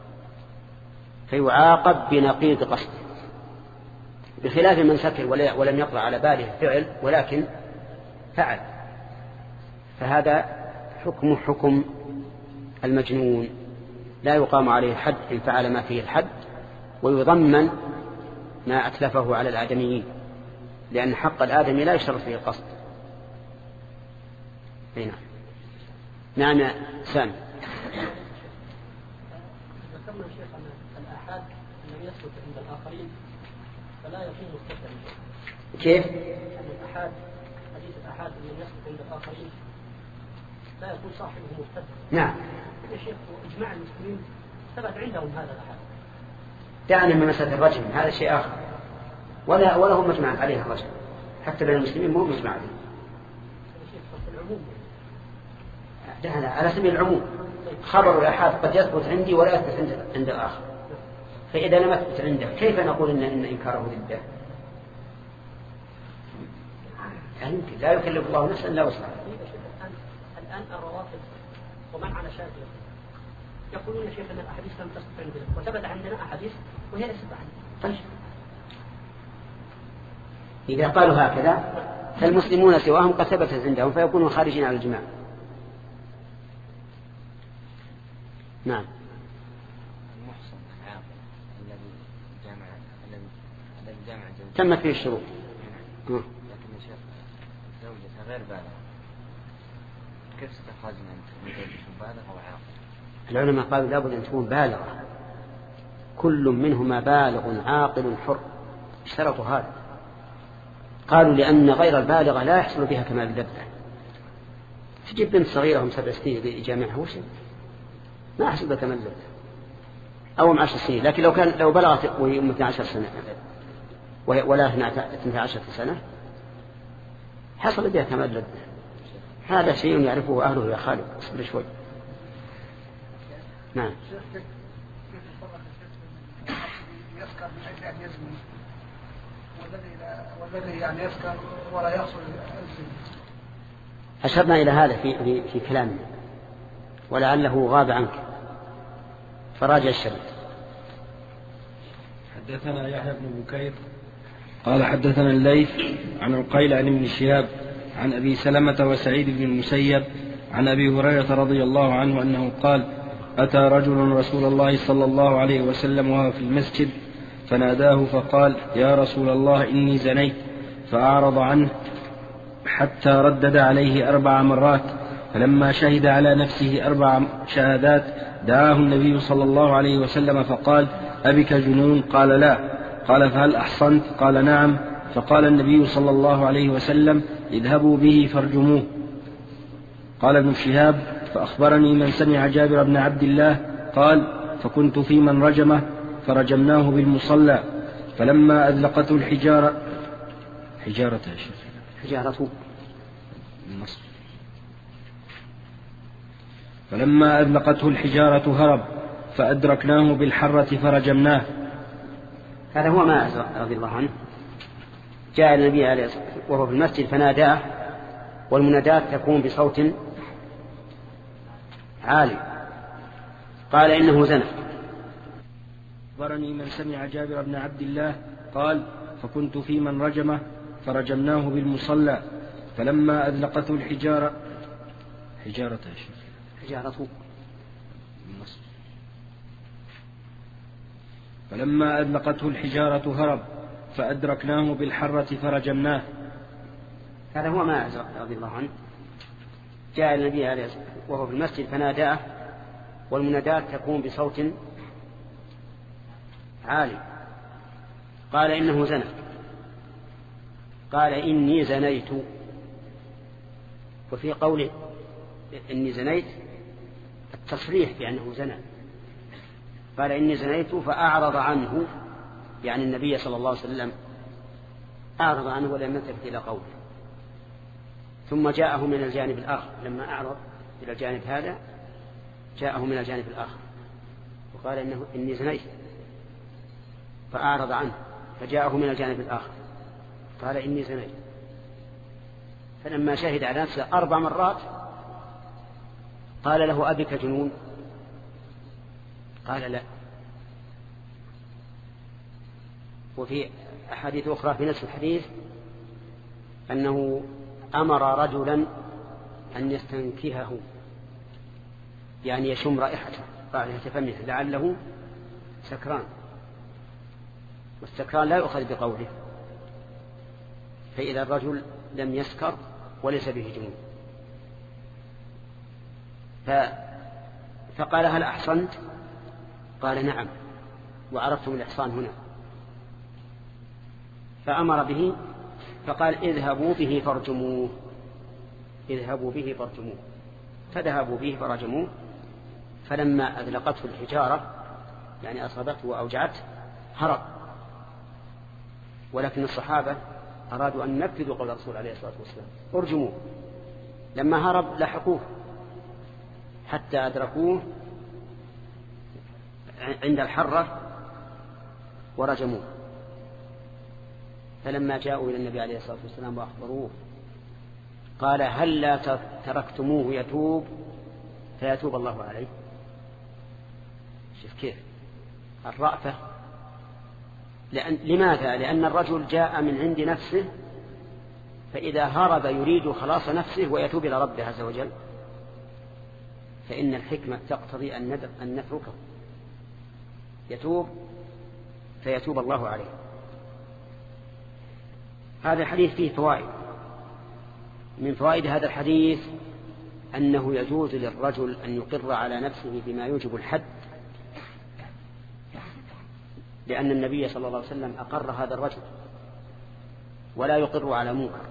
[SPEAKER 2] فيعاقب بنقيض قصده، بخلاف من سكر ولم يطلع على باله فعل ولكن فعل، فهذا حكم حكم المجنون، لا يقام عليه حد إن فعل ما فيه الحد، ويضمن ما أتلفه على الآدميين، لأن حق الآدمي لا يشترط فيه القصد. هنا نعم يا سامي.
[SPEAKER 4] ذكرنا شيخ أن الآحاد الذي يثبت عند الآخرين فلا يكون مستقبلا.
[SPEAKER 2] كيف؟
[SPEAKER 4] الآحاد حديث الآحاد الذي يثبت عند الآخرين لا يكون صاحبه مستقبلا.
[SPEAKER 2] نعم
[SPEAKER 4] يا شيخ إجماع المسلمين ثبت عندهم هذا الآحاد.
[SPEAKER 2] دعنا من مسألة الرجم، هذا شيء آخر، ولا ولا هم مجمع عليه الرجم، حتى بين المسلمين مو مجمع عليه. دعنا على سبيل العموم، خبر الآحاد قد يثبت عندي ولا يثبت عند عند الآخر، فإذا لم يثبت عنده كيف نقول إن إن إنكاره ضده؟ يمكن لا يكلف الله نفسا إلا وسعها.
[SPEAKER 4] الآن الروافض ومن على شاكل يقولون يا شيخ أن الأحاديث لم تثبت عندنا وثبت عندنا أحاديث وهي ليست عندنا.
[SPEAKER 2] طيب إذا قالوا هكذا فالمسلمون سواهم قد ثبتت عندهم فيكونوا خارجين على الجماع. نعم.
[SPEAKER 7] المحصن العاقل الذي جامع الذي الذي جامع
[SPEAKER 2] تمت فيه الشروط.
[SPEAKER 7] لكن يا شيخ زوجته غير بالغة، كيف ستخرج من زوجته بالغة وعاقل؟
[SPEAKER 2] العلماء قالوا لابد أن تكون بالغة، كل منهما بالغ عاقل حر، اشترطوا هذا. قالوا لأن غير البالغة لا يحصل بها كمال اللذة. تجيب بنت صغيرة هم سبع سنين يجامعها وش ما يحصل بها كمال اللذة، أو عشر سنين، لكن لو كان لو بلغت وهي أم اثنتي عشرة سنة ولا اثنتي عشرة سنة حصل بها كمال اللذة. هذا شيء يعرفه أهله يا خالد، اصبر شوي. نعم.
[SPEAKER 8] يسكر من أجل أن يزني والذي يعني يسكر ولا يحصل الزنا.
[SPEAKER 2] أشرنا إلى هذا في في, في كلامنا ولعله غاب عنك فراجع الشريط.
[SPEAKER 1] حدثنا يحيى بن بكير قال حدثنا الليث عن عقيل عن ابن شهاب عن أبي سلمة وسعيد بن المسيب عن أبي هريرة رضي الله عنه أنه قال أتى رجل رسول الله صلى الله عليه وسلم وهو في المسجد فناداه فقال يا رسول الله إني زنيت، فأعرض عنه حتى ردد عليه أربع مرات، فلما شهد على نفسه أربع شهادات دعاه النبي صلى الله عليه وسلم فقال أبك جنون؟ قال لا. قال فهل أحصنت؟ قال نعم. فقال النبي صلى الله عليه وسلم اذهبوا به فارجموه. قال ابن شهاب فأخبرني من سمع جابر بن عبد الله قال فكنت في من رجمه فرجمناه بالمصلى فلما أذلقته الحجارة حجارة يا شيخ
[SPEAKER 2] حجارته
[SPEAKER 1] النصر فلما أذلقته الحجارة هرب فأدركناه بالحرة فرجمناه.
[SPEAKER 2] هذا هو ماعز رضي الله عنه جاء النبي عليه الصلاة والسلام وهو في المسجد فناداه، والمنادات تكون بصوت عالي، قال إنه زنى.
[SPEAKER 1] أخبرني من سمع جابر بن عبد الله قال فكنت في من رجمه فرجمناه بالمصلى فلما أذلقته الحجارة حجارة يا شيخ
[SPEAKER 2] حجارته
[SPEAKER 1] النصر فلما أذلقته الحجارة هرب فأدركناه بالحرة فرجمناه.
[SPEAKER 2] هذا هو ماعز رضي الله عنه جاء النبي عليه الصلاة والسلام وهو في المسجد فناداه، والمنادات تكون بصوت عالي، قال إنه زنى. قال إني زنيت. وفي قوله إني زنيت التصريح بأنه زنى. قال إني زنيت فأعرض عنه، يعني النبي صلى الله عليه وسلم أعرض عنه ولم يلتفت إلى قوله، ثم جاءه من الجانب الآخر. لما أعرض إلى الجانب هذا جاءه من الجانب الآخر وقال إنه إني زنيت فأعرض عنه، فجاءه من الجانب الآخر قال إني زنيت. فلما شهد على نفسه أربع مرات قال له أبك جنون؟ قال لا. وفي أحاديث أخرى في نفس الحديث أنه أمر رجلا أن يستنكهه، يعني يشم رائحته بعد تفنه لعله سكران، والسكران لا يؤخذ بقوله، فإذا الرجل لم يسكر وليس به جنون. فقال هل أحصنت؟ قال نعم وعرفتم الإحصان هنا. فأمر به فقال اذهبوا به فارجموه، اذهبوا به فارجموه. فذهبوا به فرجموه، فلما أذلقته الحجارة يعني أصابته وأوجعته هرب. ولكن الصحابة أرادوا أن ينفذوا قول الرسول عليه الصلاة والسلام ارجموه. لما هرب لحقوه حتى أدركوه عند الحرة ورجموه. فلما جاءوا إلى النبي عليه الصلاة والسلام وأخبروه قال هل لا تركتموه يتوب فيتوب الله عليه؟ شوف كيف الرأفة. لأن لماذا؟ لأن الرجل جاء من عند نفسه، فإذا هرب يريد خلاص نفسه ويتوب إلى ربه عز وجل، فإن الحكمة تقتضي أن نتركه يتوب فيتوب الله عليه. هذا الحديث فيه فوائد. من فوائد هذا الحديث أنه يجوز للرجل أن يقر على نفسه بما يوجب الحد، لأن النبي صلى الله عليه وسلم أقر هذا الرجل ولا يقر على منكر.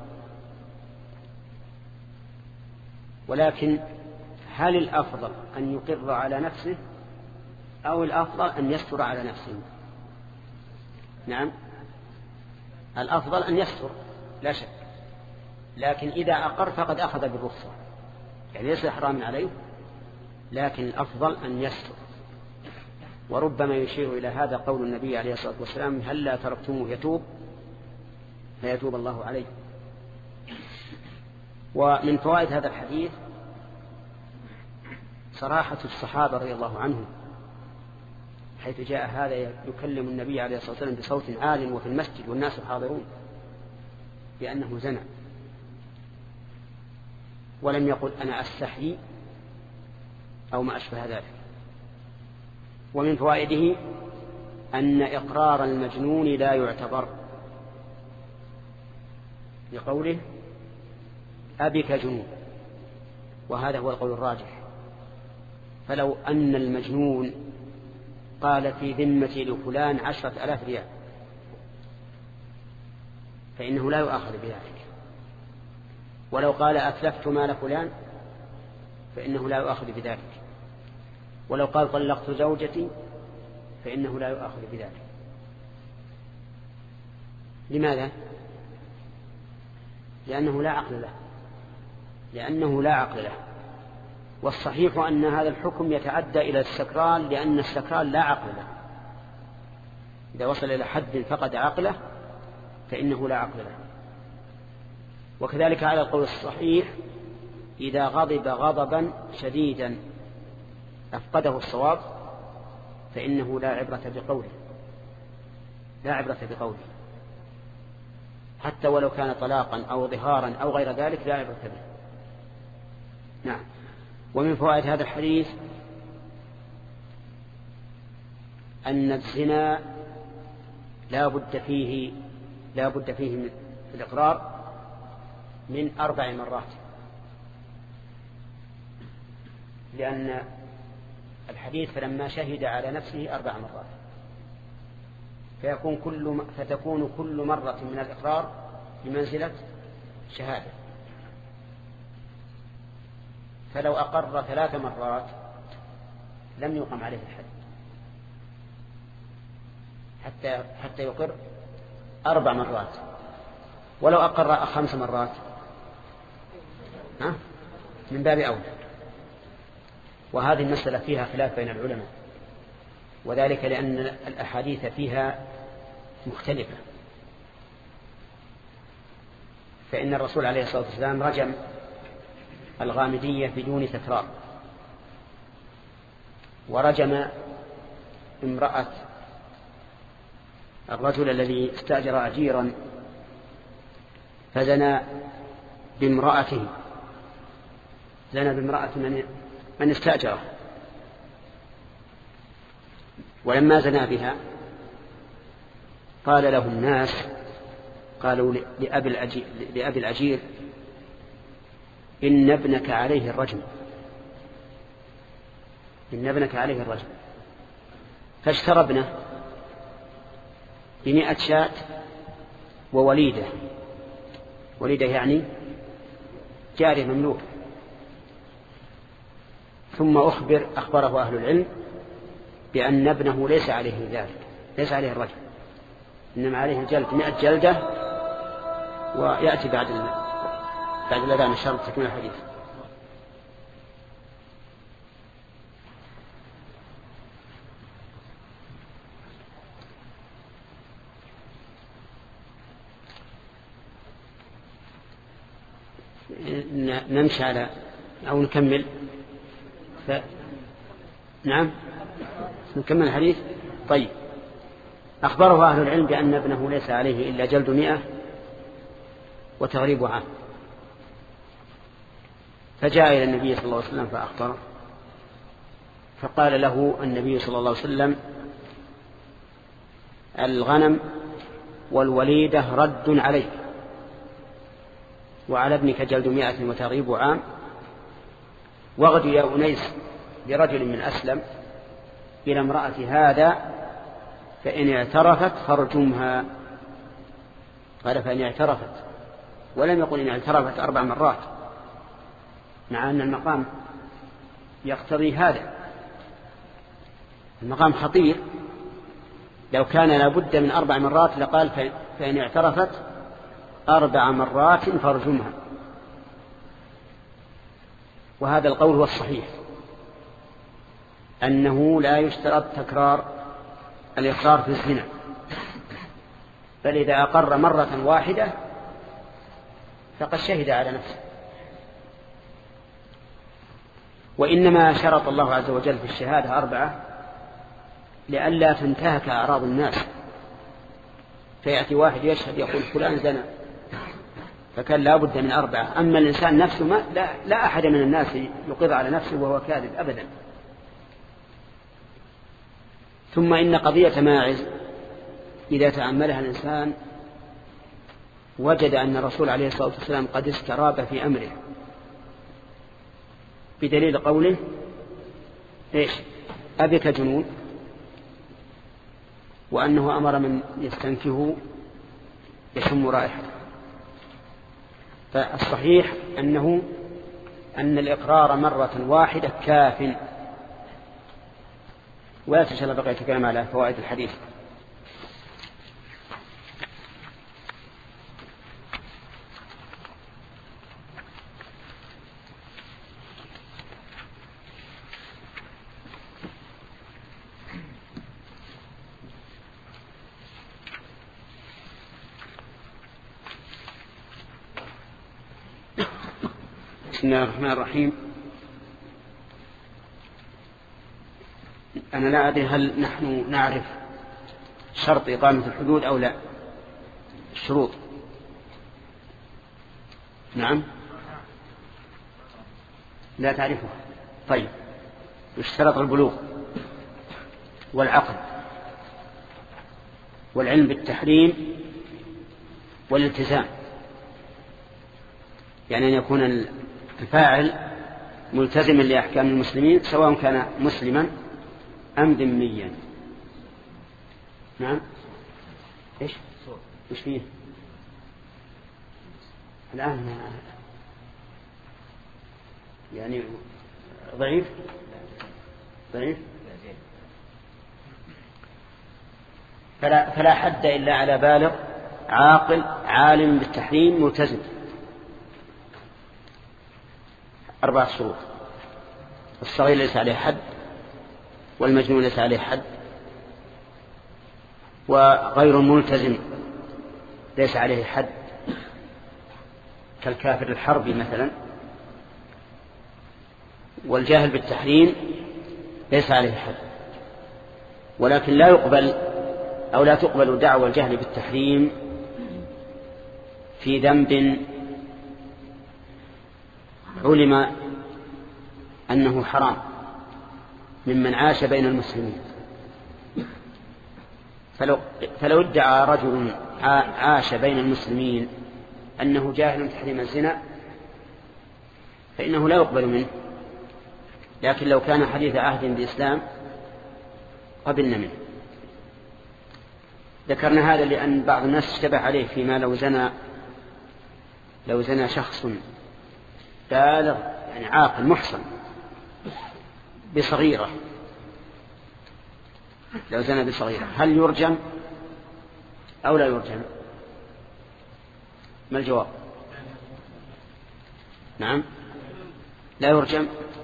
[SPEAKER 2] ولكن هل الأفضل أن يقر على نفسه أو الأفضل أن يستر على نفسه؟ نعم الأفضل أن يستر لا شك، لكن إذا أقر فقد أخذ بالرخصة، يعني ليس حرام عليه، لكن الأفضل أن يستر. وربما يشير إلى هذا قول النبي عليه الصلاة والسلام هل لا تركتموه يتوب فيتوب الله عليه. ومن فوائد هذا الحديث صراحة الصحابة رضي الله عنهم، حيث جاء هذا يكلم النبي عليه الصلاة والسلام بصوت عال وفي المسجد والناس حاضرون بأنه زنى، ولم يقل أنا أستحيي أو ما أشبه ذلك. ومن فوائده أن إقرار المجنون لا يعتبر، لقوله أبك جنون، وهذا هو القول الراجح. فلو أن المجنون قال في ذمتي لفلان عشرة ألاف ريال فإنه لا يؤاخذ بذلك، ولو قال أتلفت مال فلان فإنه لا يؤاخذ بذلك، ولو قال طلقت زوجتي فإنه لا يؤاخذ بذلك. لماذا؟ لأنه لا عقل له لأنه لا عقل له والصحيح أن هذا الحكم يتعدى إلى السكران، لأن السكران لا عقل له. إذا وصل إلى حد فقد عقله فإنه لا عقل له. وكذلك على القول الصحيح إذا غضب غضبا شديدا أفقده الصواب فإنه لا عبرة بقوله لا عبرة بقوله حتى ولو كان طلاقا أو ظهارا أو غير ذلك لا عبرة به. نعم. ومن فوائد هذا الحديث أن الزنا لا بد فيه لا بد فيه من الإقرار من أربع مرات، لأن الحديث فلما شهد على نفسه أربع مرات فيكون كل فتكون كل مرة من الإقرار بمنزلة شهادة. فلو أقر ثلاث مرات لم يقم عليه الحد حتى حتى يقر أربع مرات، ولو أقر خمس مرات ها من باب أولى. وهذه المسألة فيها خلاف بين العلماء، وذلك لأن الأحاديث فيها مختلفة. فإن الرسول عليه الصلاة والسلام رجم الغامدية بدون تكرار، ورجم امرأة الرجل الذي استأجر أجيرا فزنى بامرأته زنى بامرأة من, من استأجره، ولما زنى بها قال له الناس قالوا لأبي الأجير, لأبي الأجير إن ابنك عليه الرجم إن ابنك عليه الرجم فاشترى ابنه بمئة شاة ووليدة. وليدة يعني جارية مملوك. ثم أخبر أخبره أهل العلم بأن ابنه ليس عليه ذلك ليس عليه الرجم، إنما عليه الجلد مئة جلدة. ويأتي بعد بعد الأذان إن شاء الله تكمل الحديث. نمشي على أو نكمل ف... نعم نكمل الحديث. طيب. أخبره أهل العلم بأن ابنه ليس عليه إلا جلد مئة وتغريب عام، فجاء إلى النبي صلى الله عليه وسلم فأخبره، فقال له النبي صلى الله عليه وسلم الغنم والوليدة رد عليك، وعلى ابنك جلد مئة وتغريب عام، واغد يا أنيس برجل من أسلم إلى امرأة هذا فإن اعترفت فارجمها. قال فإن اعترفت، ولم يقل إن اعترفت أربع مرات، مع أن المقام يقتضي هذا. المقام خطير، لو كان لابد من أربع مرات لقال فإن اعترفت أربع مرات فارجمها. وهذا القول هو الصحيح، أنه لا يشترط تكرار الإقرار في الزنا، بل إذا أقر مرة واحدة فقد شهد على نفسه. وإنما شرط الله عز وجل في الشهادة أربعة لئلا تنتهك أعراض الناس، فيأتي واحد يشهد يقول فلان زنا، فكان لا بد من أربعة. أما الإنسان نفسه ما لا, لا أحد من الناس يقر على نفسه وهو كاذب أبدا. ثم إن قضية ماعز إذا تأملها الإنسان وجد أن الرسول عليه الصلاة والسلام قد استراب في أمره بدليل قوله إيش أبك جنون، وأنه أمر من يستنكه يشم رائحته. فالصحيح أنه أن الإقرار مرة واحدة كاف، ولا تشغل بقية الكلام على فوائد الحديث. بسم الله الرحمن الرحيم. أنا لا أدري هل نحن نعرف شرط إقامة الحدود أو لا. الشروط نعم لا تعرفها. طيب يشترط البلوغ والعقل والعلم بالتحريم والالتزام، يعني أن يكون الفاعل ملتزما لأحكام المسلمين سواء كان مسلما أم ذميا. نعم إيش إيش فيه الآن يعني ضعيف ضعيف فلا, فلا حد إلا على بالغ عاقل عالم بالتحريم ملتزم. أربعة شروط: الصغير ليس عليه حد، والمجنون ليس عليه حد، وغير ملتزم ليس عليه حد كالكافر الحربي مثلا، والجاهل بالتحريم ليس عليه حد. ولكن لا يقبل أو لا تقبل دعوى الجهل بالتحريم في ذنب علم أنه حرام ممن عاش بين المسلمين. فلو, فلو ادعى رجل عاش بين المسلمين أنه جاهل تحريم الزنا فإنه لا يقبل منه، لكن لو كان حديث عهد بالإسلام قبلنا منه. ذكرنا هذا لأن بعض الناس اشتبه عليه فيما لو زنى لو زنى شخص بالغ يعني عاقل محصن بصغيرة، لو زنى بصغيرة هل يرجم أو لا يرجم؟ ما الجواب؟ نعم لا يرجم.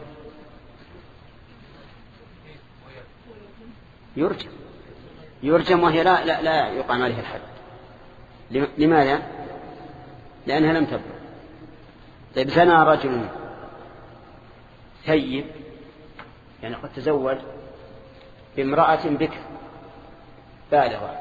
[SPEAKER 2] يرجم يرجم وهي لا لا, لا يقام عليه الحد. لماذا؟ لأنها لم تبلغ. طيب زنى رجل ثيب يعني قد تزوج بامرأة بكر بالغة،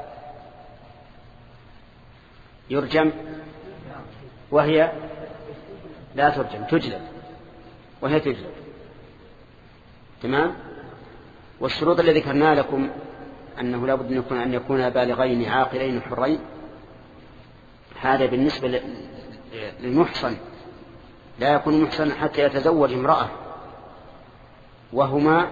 [SPEAKER 2] يرجم وهي لا ترجم، تجلد وهي تجلد. تمام. والشروط التي ذكرنا لكم أنه لا بد أن يكون أن يكون بالغين عاقلين حرين، هذا بالنسبة للمحصن، لا يكون محصن حتى يتزوج امرأة وهما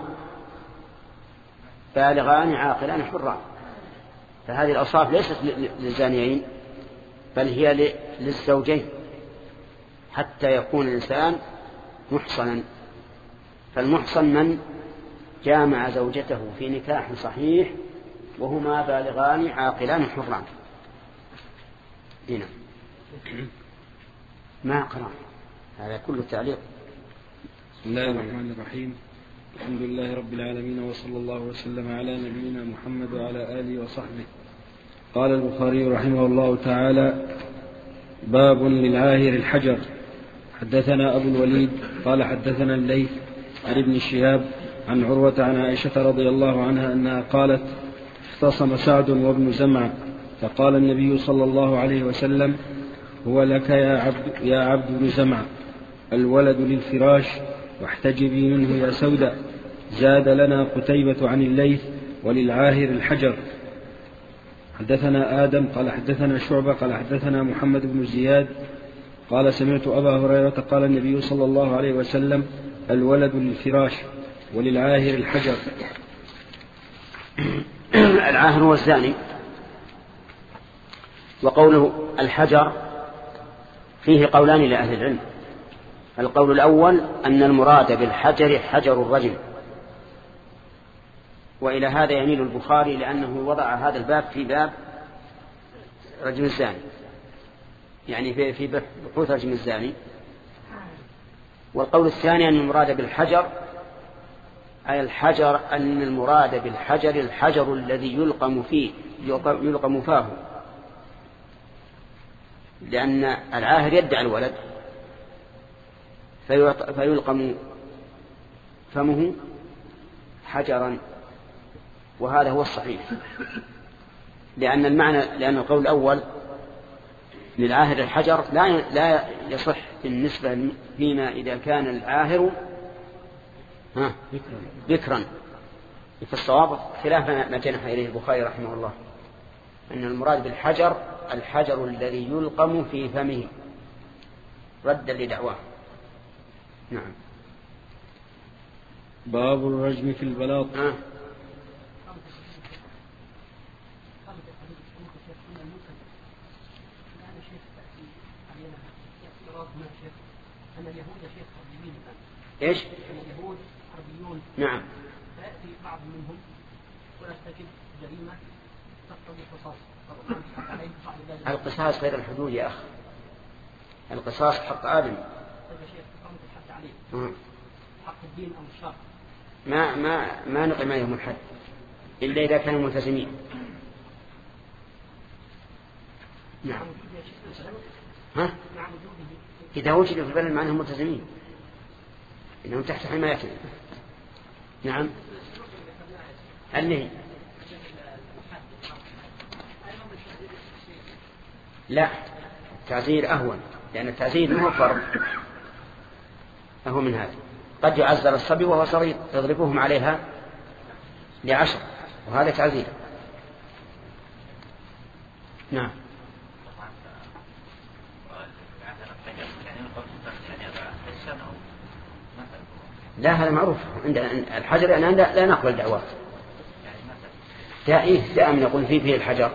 [SPEAKER 2] بالغان عاقلان حران. فهذه الأوصاف ليست للزانيين بل هي للزوجين حتى يكون الإنسان محصنا. فالمحصن من جامع زوجته في نكاح صحيح وهما بالغان عاقلان حران. هنا ما قرأ هذا كل التعليق.
[SPEAKER 1] بسم الله الرحمن الرحيم. الحمد لله رب العالمين، وصلى الله وسلم على نبينا محمد وعلى آله وصحبه. قال البخاري رحمه الله تعالى: باب للعاهر الحجر. حدثنا أبو الوليد قال حدثنا الليث عن ابن شهاب عن عروة عن عائشة رضي الله عنها أنها قالت: اختصم سعد وابن زمع فقال النبي صلى الله عليه وسلم: هو لك يا عبد, يا عبد بن زمع، الولد للفراش واحتجبي منه يا سودة. زاد لنا قتيبة عن الليث: وللعاهر الحجر. حدثنا آدم قال حدثنا شعبة قال حدثنا محمد بن زياد قال سمعت أبا هريرة قال النبي صلى الله عليه وسلم: الولد للفراش وللعاهر الحجر.
[SPEAKER 2] العاهر هو الزاني. وقوله الحجر فيه قولان لأهل العلم، القول الأول أن المراد بالحجر حجر الرجم، وإلى هذا يميل البخاري لأنه وضع هذا الباب في باب رجم الزاني، يعني في في بحوث رجم الزاني. والقول الثاني أن المراد بالحجر أي الحجر، أن المراد بالحجر الحجر الذي يلقم فيه يلقم فاه، لأن العاهر يدعي الولد فيلقم فمه حجرا، وهذا هو الصحيح، لأن المعنى لأن القول الأول للعاهر الحجر لا لا يصح بالنسبة فيما إذا كان العاهر ها ذكرا. في الصواب خلاف ما جنح إليه البخاري رحمه الله، أن المراد بالحجر الحجر الذي يلقم في فمه ردا لدعواه. نعم.
[SPEAKER 1] باب الرجم في البلاط.
[SPEAKER 2] آه.
[SPEAKER 4] أن اليهود شيخ حربيين الآن.
[SPEAKER 2] إيش؟
[SPEAKER 4] أن اليهود حربيون.
[SPEAKER 2] نعم.
[SPEAKER 4] فيأتي بعض منهم ويرتكب جريمة تقتضي القصاص.
[SPEAKER 2] القصاص غير الحدود يا أخ، القصاص حق آدم.
[SPEAKER 4] هذا شيء قامت الحد عليه. حق الدين أو الشرع.
[SPEAKER 2] ما ما ما نقيم عليهم الحد إلا إذا كانوا ملتزمين. نعم. ها؟ إذا وجدوا في البلد معناهم ملتزمين، إنهم تحت حمايتهم. نعم. اللي لا، التعزير أهون، لأن التعزير هو فرض أهو من هذا. قد يعزر الصبي وهو صغير يضربوهم عليها لعشر، وهذا تعزير. نعم. لا، هذا معروف عندنا الحجر، يعني لا نقبل دعوات. دائما يقول فيه فيه الحجر.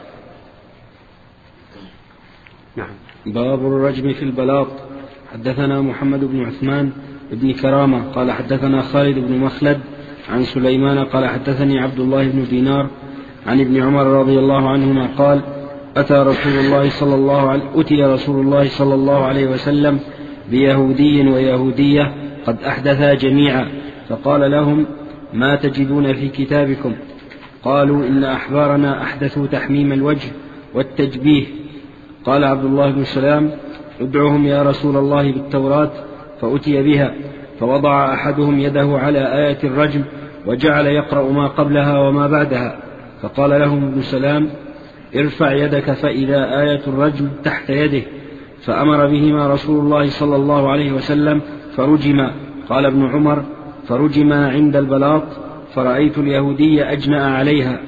[SPEAKER 2] نعم.
[SPEAKER 1] باب الرجم في البلاط. حدثنا محمد بن عثمان بن كرامة قال حدثنا خالد بن مخلد عن سليمان قال حدثني عبد الله بن دينار عن ابن عمر رضي الله عنهما قال أتى رسول الله صلى الله عليه أتي رسول الله صلى الله عليه وسلم بيهودي ويهودية قد أحدثا جميعا، فقال لهم ما تجدون في كتابكم؟ قالوا إن أحبارنا أحدثوا تحميم الوجه والتجبيه. قال عبد الله بن سلام ادعوهم يا رسول الله بالتوراة، فأتي بها، فوضع أحدهم يده على آية الرجم وجعل يقرأ ما قبلها وما بعدها، فقال لهم ابن سلام ارفع يدك فإذا آية الرجم تحت يده، فأمر بهما رسول الله صلى الله عليه وسلم فرجما. قال ابن عمر فرجما عند البلاط، فرأيت اليهودي أجمع عليها.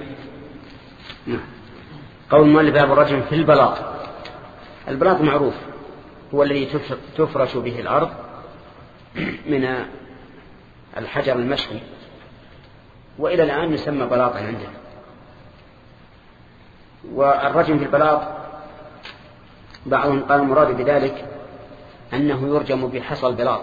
[SPEAKER 2] قول مؤلف باب الرجم في البلاط. البلاط معروف هو الذي تفرش به الأرض من الحجر المشوي، وإلى الآن يسمى بلاطا عندنا. والرجم في البلاط بعضهم قال المراد بذلك أنه يرجم بحصى البلاط،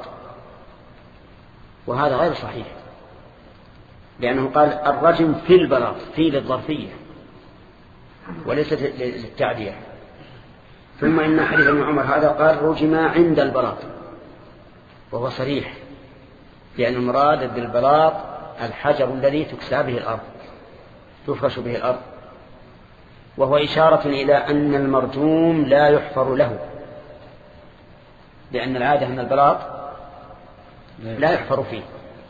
[SPEAKER 2] وهذا غير صحيح، لأنه قال الرجم في البلاط، في للظرفية وليست للتعدية. ثم إن حديث ابن عمر هذا قال رجما عند البلاط، وهو صريح، لأن المراد بالبلاط الحجر الذي تكسى به الأرض تفرش به الأرض، وهو إشارة إلى أن المرجوم لا يحفر له، لأن العادة أن البلاط لا يحفر فيه.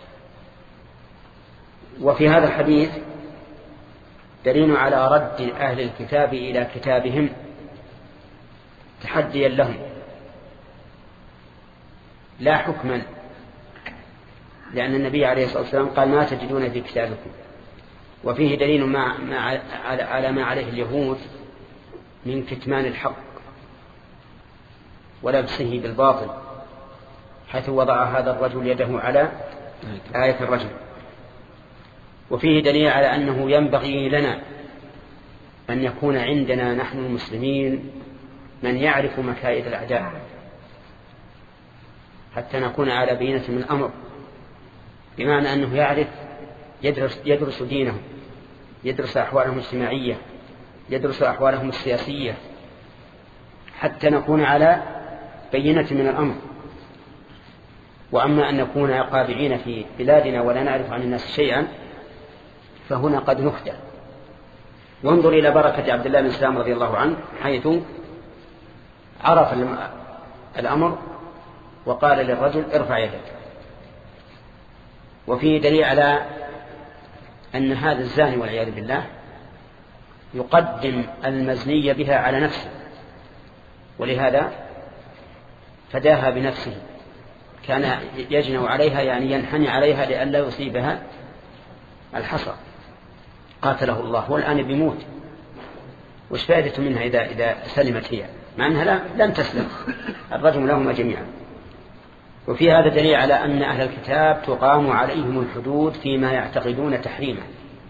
[SPEAKER 2] وفي هذا الحديث دليل على رد أهل الكتاب إلى كتابهم تحديا لهم لا حكما، لأن النبي عليه الصلاة والسلام قال ما تجدون في كتابكم. وفيه دليل ما ما على ما عليه اليهود من كتمان الحق ولبسه بالباطل، حيث وضع هذا الرجل يده على آية الرجم. وفيه دليل على أنه ينبغي لنا أن يكون عندنا نحن المسلمين من يعرف مكائد الأعداء، حتى نكون على بينة من الأمر، بمعنى أنه يعرف يدرس, يدرس دينهم، يدرس أحوالهم الاجتماعية، يدرس أحوالهم السياسية، حتى نكون على بينة من الأمر. وأما أن نكون قابعين في بلادنا ولا نعرف عن الناس شيئا فهنا قد نخدع. وانظر إلى بركة عبد الله بن سلام رضي الله عنه، حيث عرف الأمر وقال للرجل ارفع يدك. وفيه دليل على أن هذا الزاني والعياذ بالله يقدم المزني بها على نفسه، ولهذا فداها بنفسه، كان يجنو عليها يعني ينحني عليها لئلا يصيبها الحصى، قاتله الله، والآن بيموت. وش فائدة منها إذا, إذا سلمت هي، مع أنها لم تسلم، الرجم لهما جميعا. وفي هذا دليل على أن أهل الكتاب تقام عليهم الحدود فيما يعتقدون تحريمه،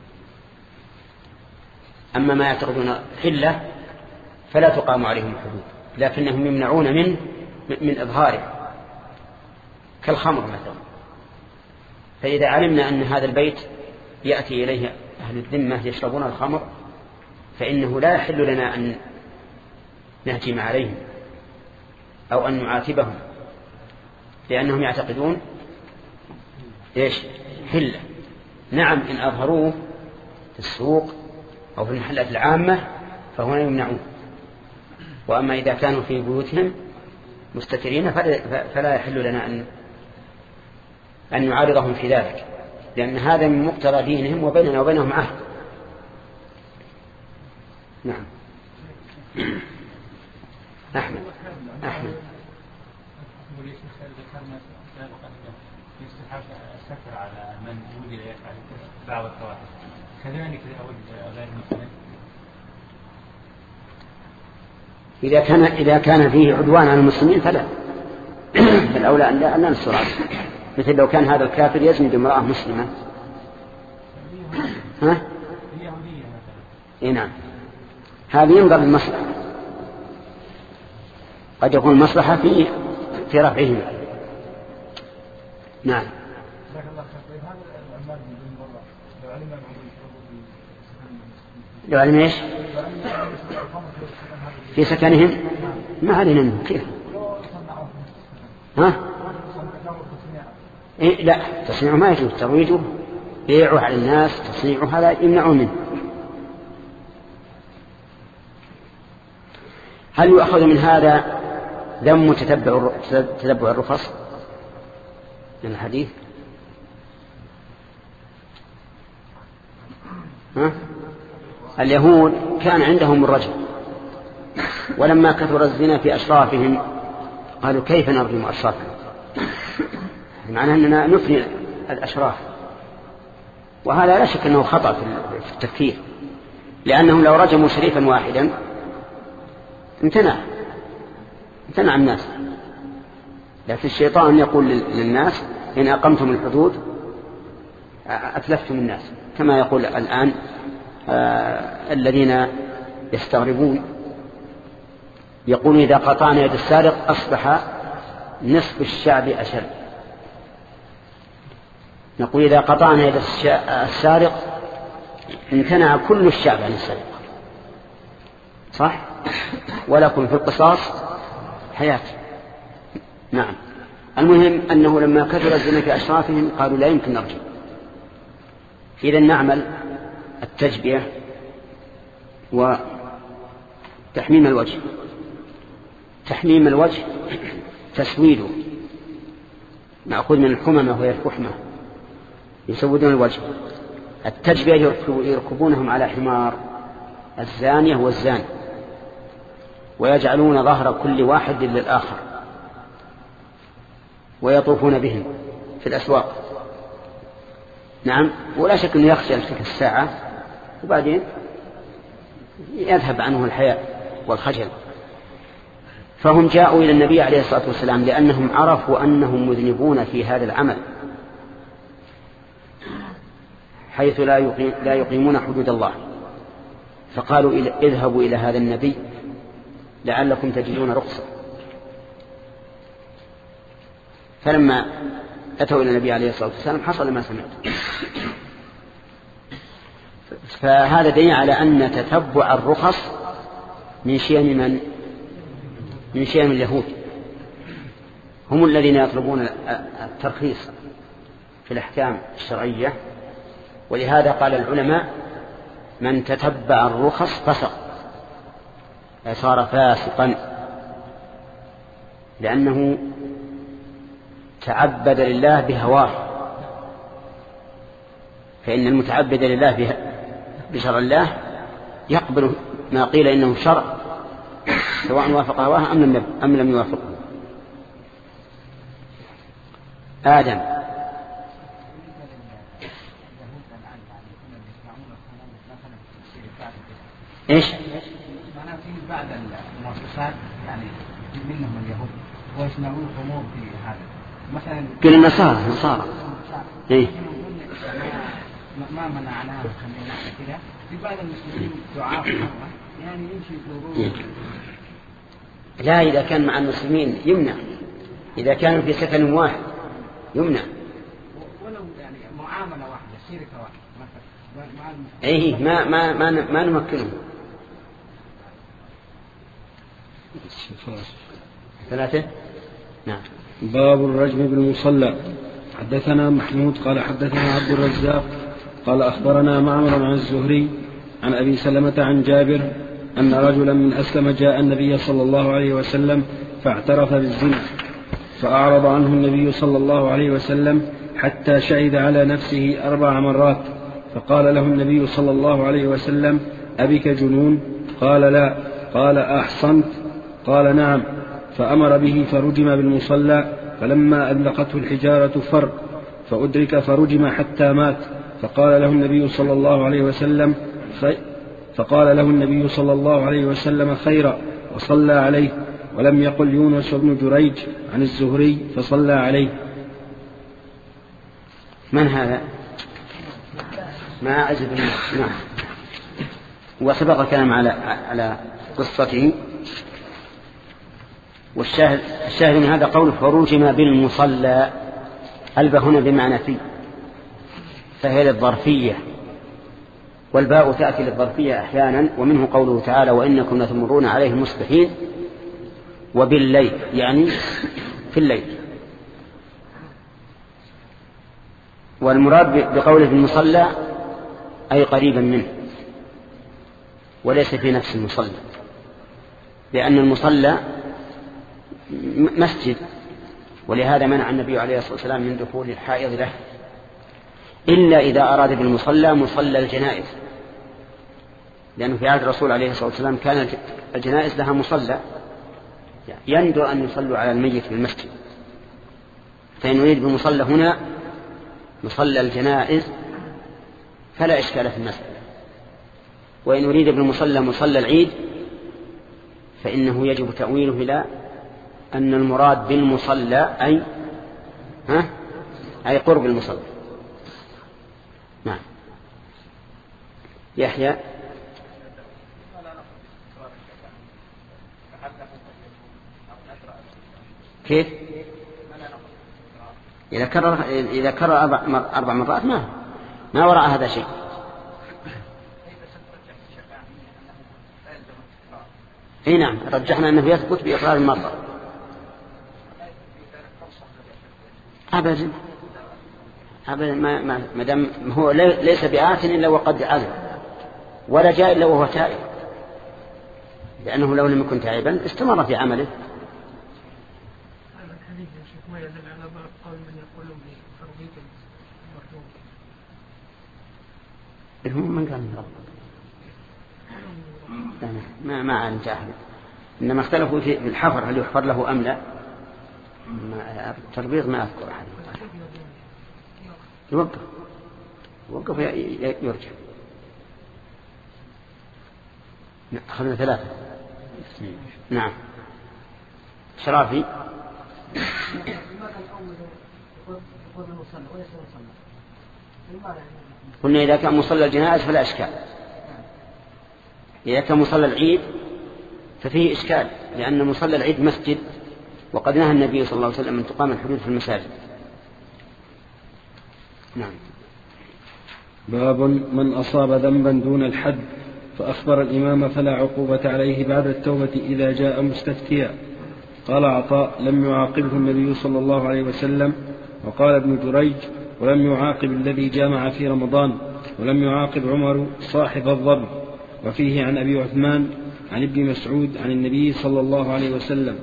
[SPEAKER 2] أما ما يعتقدون حلة فلا تقام عليهم الحدود، لكنهم يمنعون منه من إظهاره، كالخمر مثلا. فإذا علمنا أن هذا البيت يأتي إليه أهل الذمة يشربون الخمر فإنه لا يحل لنا أن نهجم عليهم أو أن نعاتبهم، لأنهم يعتقدون إيش؟ حلة. نعم إن أظهروه في السوق أو في المحلات العامة فهنا يمنعون، وأما إذا كانوا في بيوتهم مستترين فلا يحل لنا أن أن نعارضهم في ذلك، لأن هذا من مقتضى دينهم وبيننا وبينهم عهد. نعم. أحمد أحمد
[SPEAKER 9] السفر على من وجد يفعل بعض الفواحش، كذلك غير المسلم
[SPEAKER 2] إذا كان إذا كان فيه عدوان على المسلمين فلا، فالأولى أن لا ننصر عليه. مثل لو كان هذا الكافر يزني بامرأة مسلمة، ها؟ إيه نعم، هذه ينظر للمصلحة، قد يكون المصلحة في في رفعهما. نعم. لو علم ايش في سكنهم ما علينا منه كيف؟ ها؟ إيه لا، تصنيعه ما يجوز، ترويجه بيعه على الناس، تصنيعه هذا يمنعون منه. هل يؤخذ من هذا ذم تتبع تتبع الرخص من الحديث؟ ها؟ اليهود كان عندهم الرجم، ولما كثر الزنا في أشرافهم قالوا كيف نرجم أشرافهم، معناه أننا نفني الأشراف. وهذا لا شك أنه خطأ في التفكير، لأنهم لو رجموا شريفا واحدا امتنع امتنع الناس. لكن الشيطان يقول للناس إن أقمتم الحدود أتلفتم الناس، كما يقول الآن آه الذين يستغربون يقولون إذا قطعنا يد السارق أصبح نصف الشعب أشل. نقول إذا قطعنا يد السارق امتنع كل الشعب عن السرقة، صح؟ ولكم في القصاص حياة. نعم. المهم أنه لما كثر الزنا في أشرافهم قالوا لا يمكن نرجع. إذن نعمل التجبية وتحميم الوجه. تحميم الوجه تسويده مأخوذ من الحممة وهي الفحمة، يسودون الوجه. التجبية يركبونهم على حمار الزانية والزاني ويجعلون ظهر كل واحد للآخر ويطوفون بهم في الأسواق. نعم. ولا شك أنه يخجل تلك الساعة وبعدين يذهب عنه الحياء والخجل. فهم جاءوا إلى النبي عليه الصلاة والسلام لأنهم عرفوا أنهم مذنبون في هذا العمل، حيث لا, يقيم لا يقيمون حدود الله. فقالوا اذهبوا إلى هذا النبي لعلكم تجدون رخصة. فلما أتوا إلى النبي عليه الصلاة والسلام حصل ما سمعت. فهذا دليل على أن تتبع الرخص من شيم من من شيم اليهود، هم الذين يطلبون الترخيص في الأحكام الشرعية. ولهذا قال العلماء من تتبع الرخص فسق، صار فاسقا، لأنه تعبد لله بهواه. فإن المتعبد لله بشرع الله يقبل ما قيل إنه شرع سواء وافق هواه أم لم يوافقه. آدم إيش؟
[SPEAKER 8] معناه في بعض المؤسسات يعني منهم اليهود ويصنعون خمور في هذا مثلا.
[SPEAKER 2] قل النصارى النصارى إيه؟
[SPEAKER 8] ما منعناها خلينا كذا. في بعض المسلمين دعاء يعني يمشي يقولون
[SPEAKER 2] لا، إذا كان مع المسلمين يمنع، إذا كانوا في سكن واحد يمنع.
[SPEAKER 8] ولو يعني معاملة واحدة شركة واحدة مثلا.
[SPEAKER 2] إيه ما ما ما ما نمكنهم. ثلاثة. نعم.
[SPEAKER 1] باب الرجم بالمصلى. حدثنا محمود قال حدثنا عبد الرزاق قال أخبرنا معمر عن الزهري عن أبي سلمة عن جابر أن رجلا من أسلم جاء النبي صلى الله عليه وسلم فاعترف بالزنا، فأعرض عنه النبي صلى الله عليه وسلم حتى شهد على نفسه أربع مرات، فقال له النبي صلى الله عليه وسلم أبك جنون؟ قال لا. قال أحصنت؟ قال نعم. فأمر به فرجم بالمصلى، فلما أدلقته الحجارة فر فأدرك فرجم حتى مات. فقال له النبي صلى الله عليه وسلم خي... فقال له النبي صلى الله عليه وسلم خيرا وصلى عليه، ولم يقل يونس بن جريج عن الزهري فصلى عليه.
[SPEAKER 2] من هذا؟ ما أعجب. نعم. وسبق الكلام على على قصته. والشاهد الشاهد من هذا قوله فرجم بالمصلى، الباء هنا بمعنى في، فهي للظرفية، والباء تأتي للظرفية أحيانا. ومنه قوله تعالى وإنكم لتمرون عليهم مصبحين وبالليل، يعني في الليل. والمراد بقوله بالمصلى أي قريبا منه، وليس في نفس المصلى، لأن المصلى مسجد، ولهذا منع النبي عليه الصلاة والسلام من دخول الحائض له إلا إذا أراد بالمصلى مصلى الجنائز، لأنه في عهد الرسول عليه الصلاة والسلام كان الجنائز لها مصلى، يندر أن يصلوا على الميت في المسجد. فإن يريد بالمصلى هنا مصلى الجنائز فلا إشكال في المسجد، وإن يريد بالمصلى مصلى العيد فإنه يجب تأويله إلى أن المراد بالمصلى أي ها أي قرب المصلى. نعم. يحيى كيف؟ إذا كرر إذا كرر أربع مرات ما ما وراء هذا شيء. اي نعم، رجحنا أنه يثبت بإقرار المرة. أبدا أبدا ما ما ما دام هو ليس بآت إلا وقد عزم، ولا جاء إلا وهو تائب، لأنه لو لم يكن تائبا استمر في عمله.
[SPEAKER 8] هذا الحديث يا شيخ ما يدل على قول من يقولون بفرضية المرفوض.
[SPEAKER 2] هم من قال من رب ما ما علمت أحد، إنما اختلفوا في الحفر هل يحفر له أم لا. التربيط ما أذكر أحد. يوقف يوقف يرجع. أخذنا ثلاثة. نعم. شرافي. قلنا إذا كان مصلى الجنائز فلا إشكال، إذا كان مصلى العيد ففيه إشكال، لأن مصلى العيد مسجد وقد نهى النبي صلى الله عليه وسلم أن تقام الحدود في المساجد. نعم.
[SPEAKER 1] باب من أصاب ذنبا دون الحد فأخبر الإمام فلا عقوبة عليه بعد التوبة إذا جاء مستفتيا. قال عطاء: لم يعاقبه النبي صلى الله عليه وسلم. وقال ابن جريج: ولم يعاقب الذي جامع في رمضان، ولم يعاقب عمر صاحب الضب. وفيه عن أبي عثمان عن ابن مسعود عن النبي صلى الله عليه وسلم: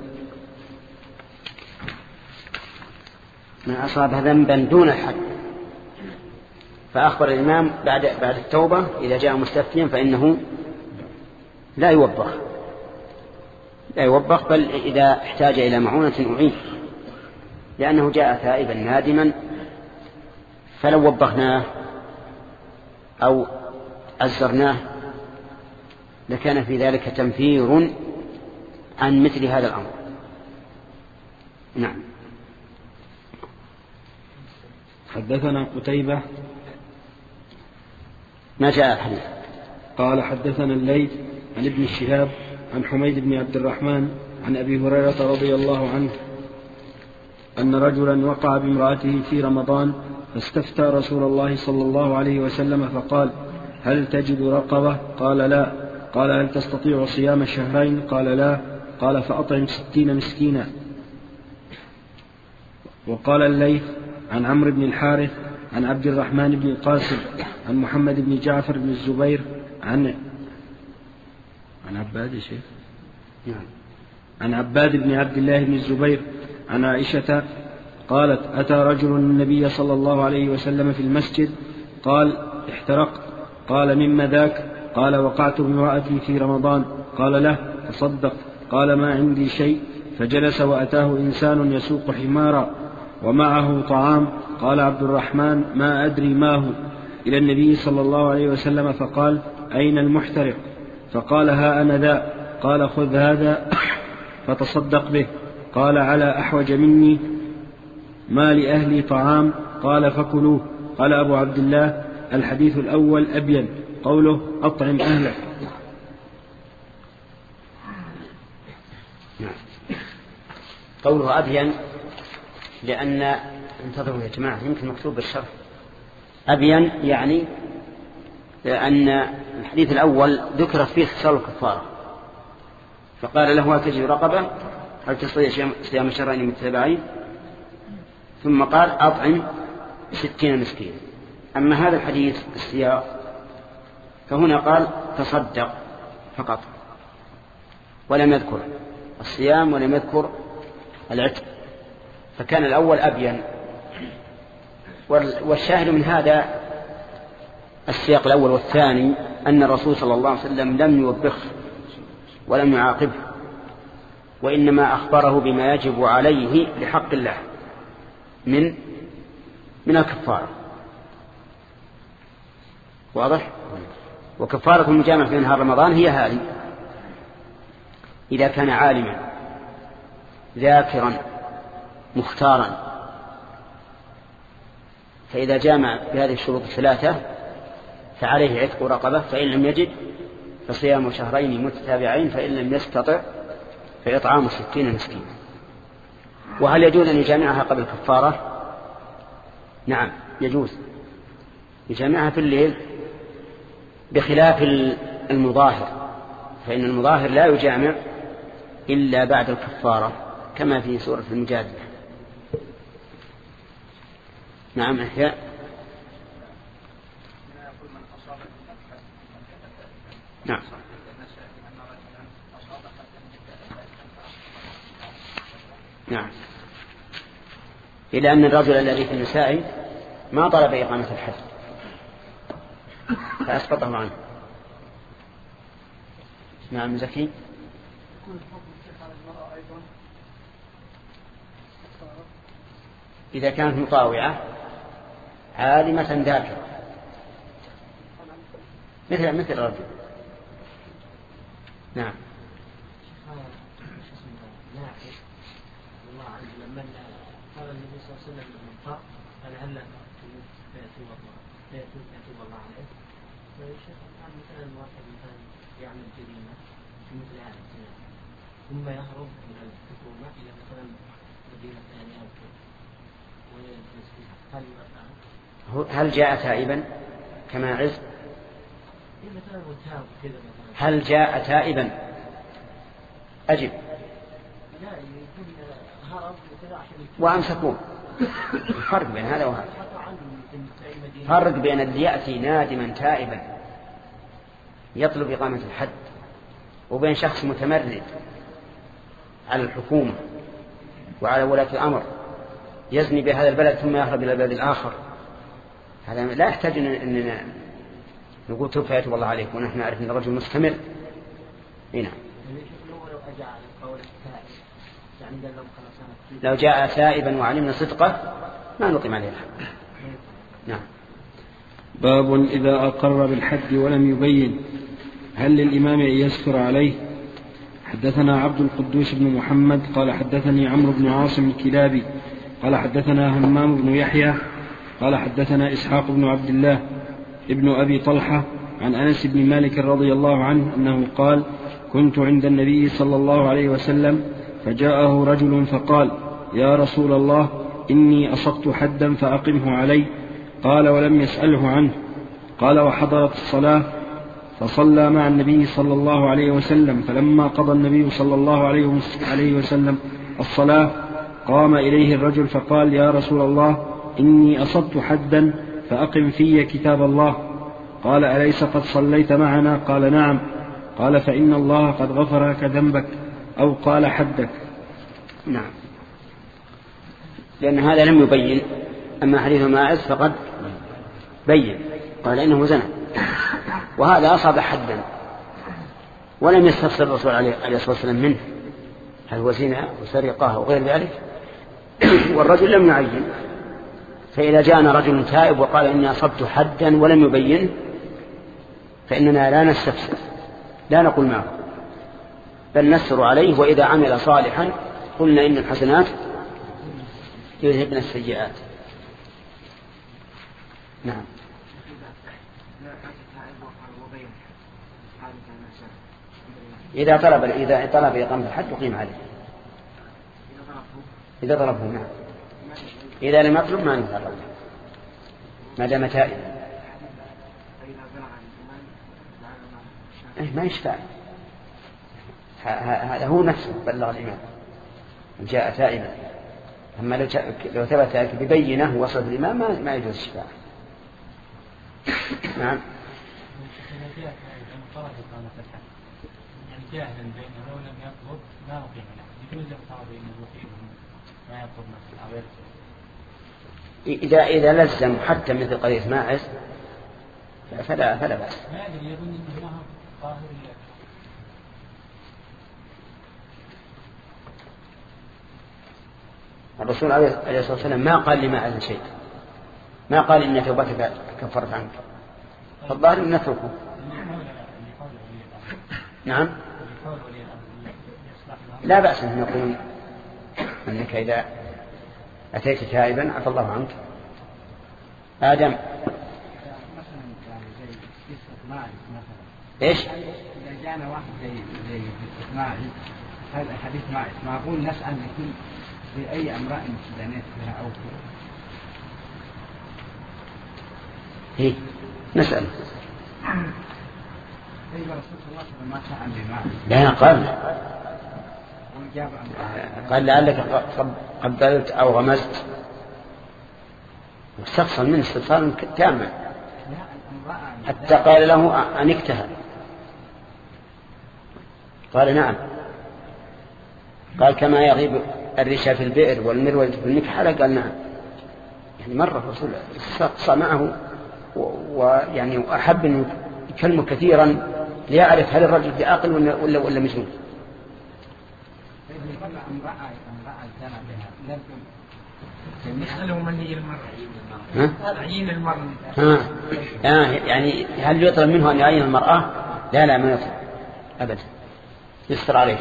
[SPEAKER 2] من أصاب ذنبا دون الحد فأخبر الإمام بعد بعد التوبة إذا جاء مستفتيا فإنه لا يوبخ لا يوبخ بل إذا احتاج إلى معونة أعين، لأنه جاء تائبا نادما، فلو وبخناه أو عزرناه لكان في ذلك تنفير عن مثل هذا الأمر. نعم.
[SPEAKER 1] حدثنا قتيبة
[SPEAKER 2] ما جاء الحديث.
[SPEAKER 1] قال: حدثنا الليث عن ابن الشهاب عن حميد بن عبد الرحمن عن أبي هريرة رضي الله عنه أن رجلا وقع بامرأته في رمضان فاستفتى رسول الله صلى الله عليه وسلم فقال: هل تجد رقبة؟ قال: لا. قال: هل تستطيع صيام شهرين؟ قال: لا. قال: فأطعم ستين مسكينا. وقال الليث عن عمرو بن الحارث عن عبد الرحمن بن القاسم عن محمد بن جعفر بن الزبير عن عن عباد يا شيخ
[SPEAKER 2] نعم
[SPEAKER 1] عن عباد بن عبد الله بن الزبير عن عائشة قالت: أتى رجل النبي صلى الله عليه وسلم في المسجد قال: احترقت. قال: مما ذاك؟ قال: وقعت بامرأتي في رمضان. قال له: تصدق. قال: ما عندي شيء. فجلس وأتاه إنسان يسوق حمارا ومعه طعام. قال عبد الرحمن: ما أدري ما هو، إلى النبي صلى الله عليه وسلم فقال: أين المحترق؟ فقال: ها أنا ذا. قال: خذ هذا فتصدق به. قال: على أحوج مني، ما لأهلي طعام. قال: فكلوه. قال أبو عبد الله: الحديث الأول أبين، قوله أطعم أهلك.
[SPEAKER 2] قوله أبين لأن انتظروا يا جماعة يمكن مكتوب بالشرح. أبين يعني أن الحديث الأول ذكر فيه خصال الكفارة، فقال له: هل تجد رقبة؟ هل تستطيع صيام شهرين متتابعين؟ ثم قال: أطعم ستين مسكينا. أما هذا الحديث السياق فهنا قال: تصدق فقط، ولم يذكر الصيام ولم يذكر العتق، فكان الأول أبين. والشاهد من هذا السياق الأول والثاني أن الرسول صلى الله عليه وسلم لم يوبخه ولم يعاقبه، وإنما أخبره بما يجب عليه لحق الله من من الكفارة. واضح؟ وكفارة المجامع في نهار رمضان هي هذه: إذا كان عالما ذاكرا مختارا، فإذا جامع بهذه الشروط الثلاثة فعليه عتق رقبة، فإن لم يجد فصيام شهرين متتابعين، فإن لم يستطع فإطعام ستين مسكينا. وهل يجوز أن يجامعها قبل الكفارة؟ نعم يجوز يجامعها في الليل، بخلاف المظاهر، فإن المظاهر لا يجامع إلا بعد الكفارة كما في سورة المجادلة. نعم أحياء. نعم نعم إلى أن الرجل الذي في النساء ما طلب إقامة الحد فأسقطه عنه. نعم زكي. إذا كانت مطاوعة عالمة ذاكرة مثل مثل الرجل. نعم.
[SPEAKER 5] لما قال النبي صلى الله عليه وسلم للمنطق قال: هل فيتوب الله فيتوب الله عليه؟ فالشيخ قال: مثلا واحد مثلا يعمل جريمة في مثل هذا الزنا ثم يهرب من الحكومة إلى مثلا مدينة ثانية أو كذا.
[SPEAKER 2] هل جاء تائبا كما عز؟ هل جاء تائبا؟ أجب. وأمسكوه. فرق بين هذا وهذا. فرق بين اللي يأتي نادما تائبا يطلب إقامة الحد وبين شخص متمرد على الحكومة وعلى ولاة الأمر يزني بهذا البلد ثم يهرب إلى البلد الآخر. هذا لا يحتاج أننا نقول توب فيتوب الله عليك ونحن نعرف أن الرجل مستمر. هنا لو جاء تائبا وعلمنا صدقه ما نقيم عليه الحد. نعم.
[SPEAKER 1] باب إذا أقر بالحد ولم يبين هل للإمام أن يستر عليه؟ حدثنا عبد القدوس بن محمد قال حدثني عمرو بن عاصم الكلابي قال حدثنا همام بن يحيى قال حدثنا إسحاق بن عبد الله ابن أبي طلحة عن أنس بن مالك رضي الله عنه أنه قال كنت عند النبي صلى الله عليه وسلم فجاءه رجل فقال يا رسول الله إني أصبت حدا فأقمه علي. قال ولم يسأله عنه. قال وحضرت الصلاة فصلى مع النبي صلى الله عليه وسلم فلما قضى النبي صلى الله عليه وسلم الصلاة قام إليه الرجل فقال يا رسول الله إني أصبت حدا فأقم في كتاب الله. قال أليس قد صليت معنا؟ قال نعم. قال فإن الله قد غفر لك ذنبك أو قال حدك.
[SPEAKER 2] نعم. لأن هذا لم يبين. أما حديث ماعز فقد بين قال إنه زنى وهذا أصاب حدا ولم يستفسر الرسول عليه الصلاة والسلام منه هل هو زنا وسرقة وغير ذلك والرجل لم يعين. فإذا جاءنا رجل تائب وقال إني أصبت حدا ولم يبين فإننا لا نستفسر لا نقول معه بل نسر عليه وإذا عمل صالحا قلنا إن الحسنات يذهبن السيئات. نعم. إذا طلب إذا طلب إقامة الحد يقيم عليه إذا طلبه. نعم. إذا لم يطلب ما نطلب ما دام تائب. ما يشفع هذا هو نفسه بلغ الإمام جاء تائبا. أما لو لو ثبت ببينه وصل الإمام ما ما يجوز الشفاعة. نعم.
[SPEAKER 9] جاهلا بأنه لو لم يطلب ما نقيم له يجوز افترض بأنه يقيم ما يطلب مثل
[SPEAKER 2] إذا إذا لزم حتى مثل قضية ماعز فلا فلا بأس.
[SPEAKER 9] ما أدري يظن أنه ما هو طاهر.
[SPEAKER 2] الرسول عليه الصلاة والسلام ما قال لماعز شيء ما قال إن توبتك كفرت عنك فالظاهر أن نتركه. نعم. لا بأس أن نقول أنك إذا أتيت تائبا عفى الله عنك. آدم إيش؟
[SPEAKER 8] إذا جاءنا واحد زي زي ماعز هذا حديث ماعز معقول نسأل لكل بأي امرأة استدانت بها أو كذا.
[SPEAKER 2] إيه نسأل.
[SPEAKER 8] ما سأل بماعز.
[SPEAKER 2] لا قال قال لعلك قبلت أو غمزت واستفصل منه استفصال تاما حتى قال له أن اكتهى. قال نعم. قال كما يغيب الرشا في البئر والمرود في المكحلة قال نعم. يعني مرة الرسول استقصى معه ويعني أحب أن يكلمه كثيرا ليعرف هل الرجل في عاقل ولا ولا, ولا مجنون.
[SPEAKER 3] نسأله من هي المرأة. تعيين المرأة.
[SPEAKER 2] ها آه يعني هل يطلب منه أن يعين المرأة؟ لا لا ما يطلب أبدا يستر عليه.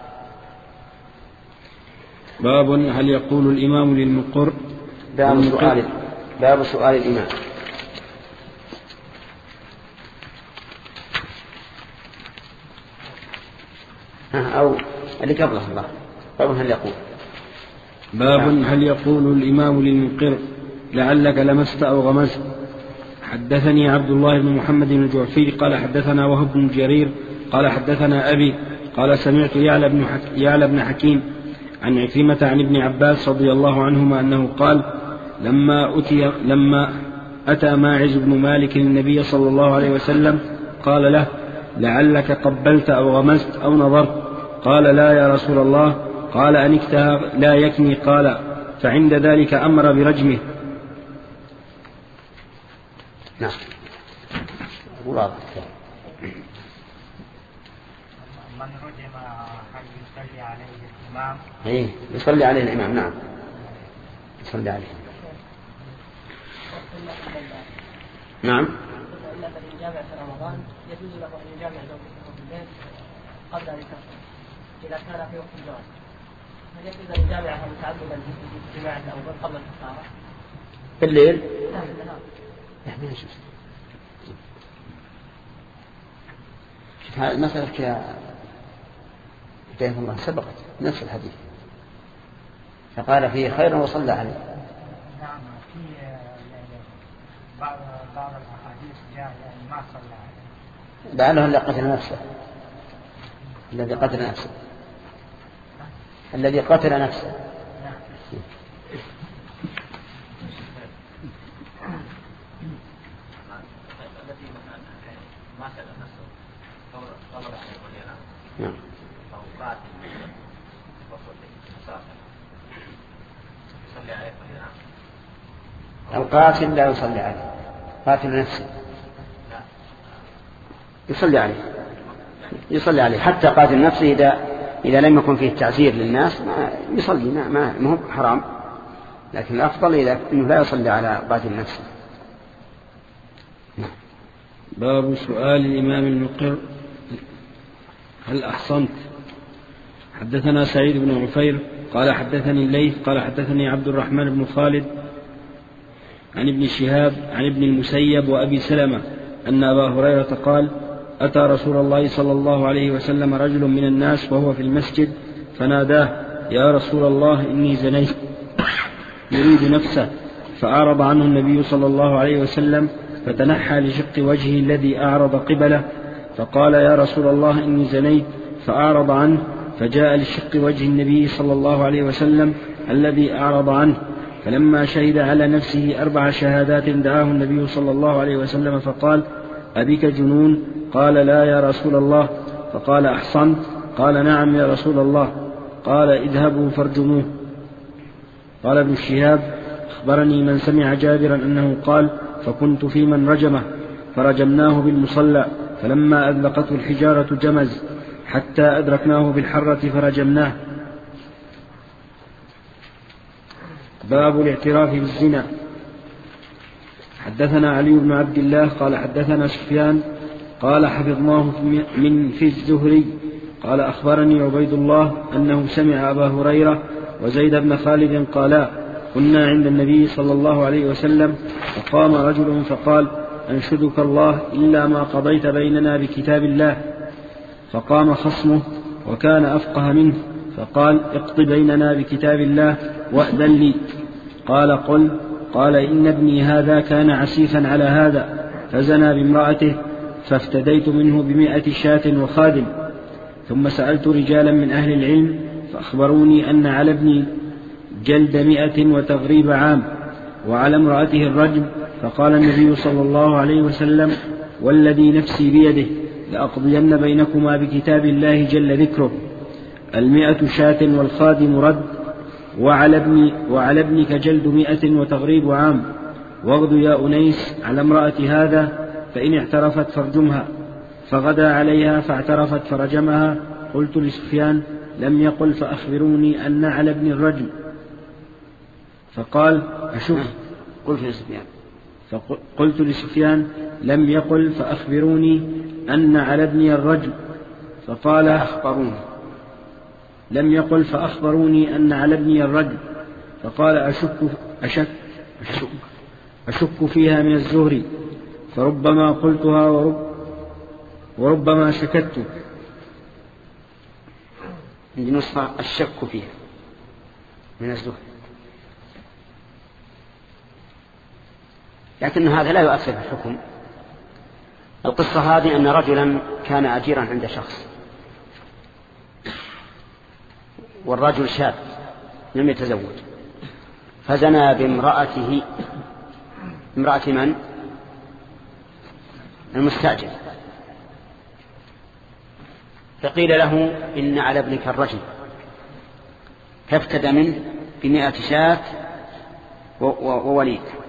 [SPEAKER 1] باب هل يقول الإمام للمقر؟
[SPEAKER 2] باب سؤال باب سؤال الإمام. أو اللي قبله الله. باب هل يقول
[SPEAKER 1] باب هل يقول الإمام للمقر لعلك لمست أو غمزت. حدثني عبد الله بن محمد بن الجعفي قال حدثنا وهب بن جرير قال حدثنا أبي قال سمعت يعلى بن, حك... يعلى بن حكيم عن عكرمة عن ابن عباس رضي الله عنهما أنه قال لما أتي لما أتى ماعز بن مالك النبي صلى الله عليه وسلم قال له لعلك قبلت أو غمزت أو نظرت. قال لا يا رسول الله. قال أنكتها لا يكني. قال فعند ذلك أمر برجمه.
[SPEAKER 2] نعم واضح.
[SPEAKER 3] من رجم هل يصلي عليه الإمام؟
[SPEAKER 2] إيه يصلي عليه الإمام. نعم يصلي عليه. نعم.
[SPEAKER 5] إلا من يجامع في رمضان يجوز له أن يجامع زوجته في الليل قبل أن يكفر إذا كان في وقت الجواز. هل يجوز أن يجامعها متعمدا في جماعة الأول قبل الكفارة؟
[SPEAKER 2] في الليل؟
[SPEAKER 5] لا في النهار.
[SPEAKER 2] لا يجوز. شوف هذه المسألة هداية الله سبقت نفس الحديث فقال فيه خيرا وصلى عليه.
[SPEAKER 3] نعم في بعض بعض الأحاديث جاء ما صلى عليه.
[SPEAKER 2] لعله اللي قتل نفسه الذي قتل نفسه الذي قتل نفسه. نعم. القاتل لا يصلي عليه. قاتل نفسه يصلي عليه يصلي عليه حتى قاتل نفسه إذا إذا لم يكن فيه تعزير للناس ما يصلي ما ما هو حرام لكن الأفضل إذا إنه لا يصلي على قاتل نفسه. نعم.
[SPEAKER 1] باب سؤال الإمام المقر هل أحصنت. حدثنا سعيد بن عفير قال حدثني الليث قال حدثني عبد الرحمن بن خالد عن ابن شهاب عن ابن المسيب وأبي سلمة أن أبا هريرة قال أتى رسول الله صلى الله عليه وسلم رجل من الناس وهو في المسجد فناداه يا رسول الله إني زنيت يريد نفسه فأعرض عنه النبي صلى الله عليه وسلم فتنحى لشق وجهه الذي أعرض قبله فقال يا رسول الله إني زنيت فأعرض عنه فجاء لشق وجه النبي صلى الله عليه وسلم الذي أعرض عنه فلما شهد على نفسه أربع شهادات دعاه النبي صلى الله عليه وسلم فقال أبك جنون؟ قال لا يا رسول الله. فقال أحصنت؟ قال نعم يا رسول الله. قال اذهبوا فارجموه. قال ابن شهاب أخبرني من سمع جابرا أنه قال فكنت في من رجمه فرجمناه بالمصلى فلما أذلقته الحجارة جمز حتى أدركناه بالحرة فرجمناه. باب الاعتراف بالزنا. حدثنا علي بن عبد الله قال حدثنا سفيان قال حفظناه من في الزهري قال أخبرني عبيد الله أنه سمع أبا هريرة وزيد بن خالد قالا كنا عند النبي صلى الله عليه وسلم فقام رجل فقال أنشدك الله إلا ما قضيت بيننا بكتاب الله. فقام خصمه وكان أفقه منه فقال اقض بيننا بكتاب الله وأذن لي. قال قل. قال إن ابني هذا كان عسيفا على هذا فزنى بامرأته فافتديت منه بمائة شاة وخادم. ثم سألت رجالا من أهل العلم فأخبروني أن على ابني جلد مئة وتغريب عام وعلى امرأته الرجم. فقال النبي صلى الله عليه وسلم والذي نفسي بيده لأقضين بينكما بكتاب الله جل ذكره المئة شاة والخادم رد وعلى, ابن وعلى ابنك جلد مئة وتغريب عام واغد يا أنيس على امرأة هذا فإن اعترفت فارجمها. فغدا عليها فاعترفت فرجمها. قلت لسفيان لم يقل فأخبروني أن على ابن الرجم. فقال أشك.
[SPEAKER 2] قلت لسفيان
[SPEAKER 1] فقلت لسفيان لم يقل فأخبروني أن على ابني الرجم. فقال
[SPEAKER 2] أخبروني
[SPEAKER 1] لم يقل فأخبروني أن على ابني الرجم. فقال أشك أشك أشك, أشك فيها من الزهري فربما قلتها ورب وربما سكت.
[SPEAKER 2] عندي نسخة الشك فيها من الزهد، لكن هذا لا يؤثر في الحكم. القصة هذه أن رجلا كان أجيرا عند شخص، والرجل شاب لم يتزوج، فزنى بامرأته، امرأة من؟ المستأجر. فقيل له إن على ابنك الرجم، فافتدى منه بمئة شاة ووليد.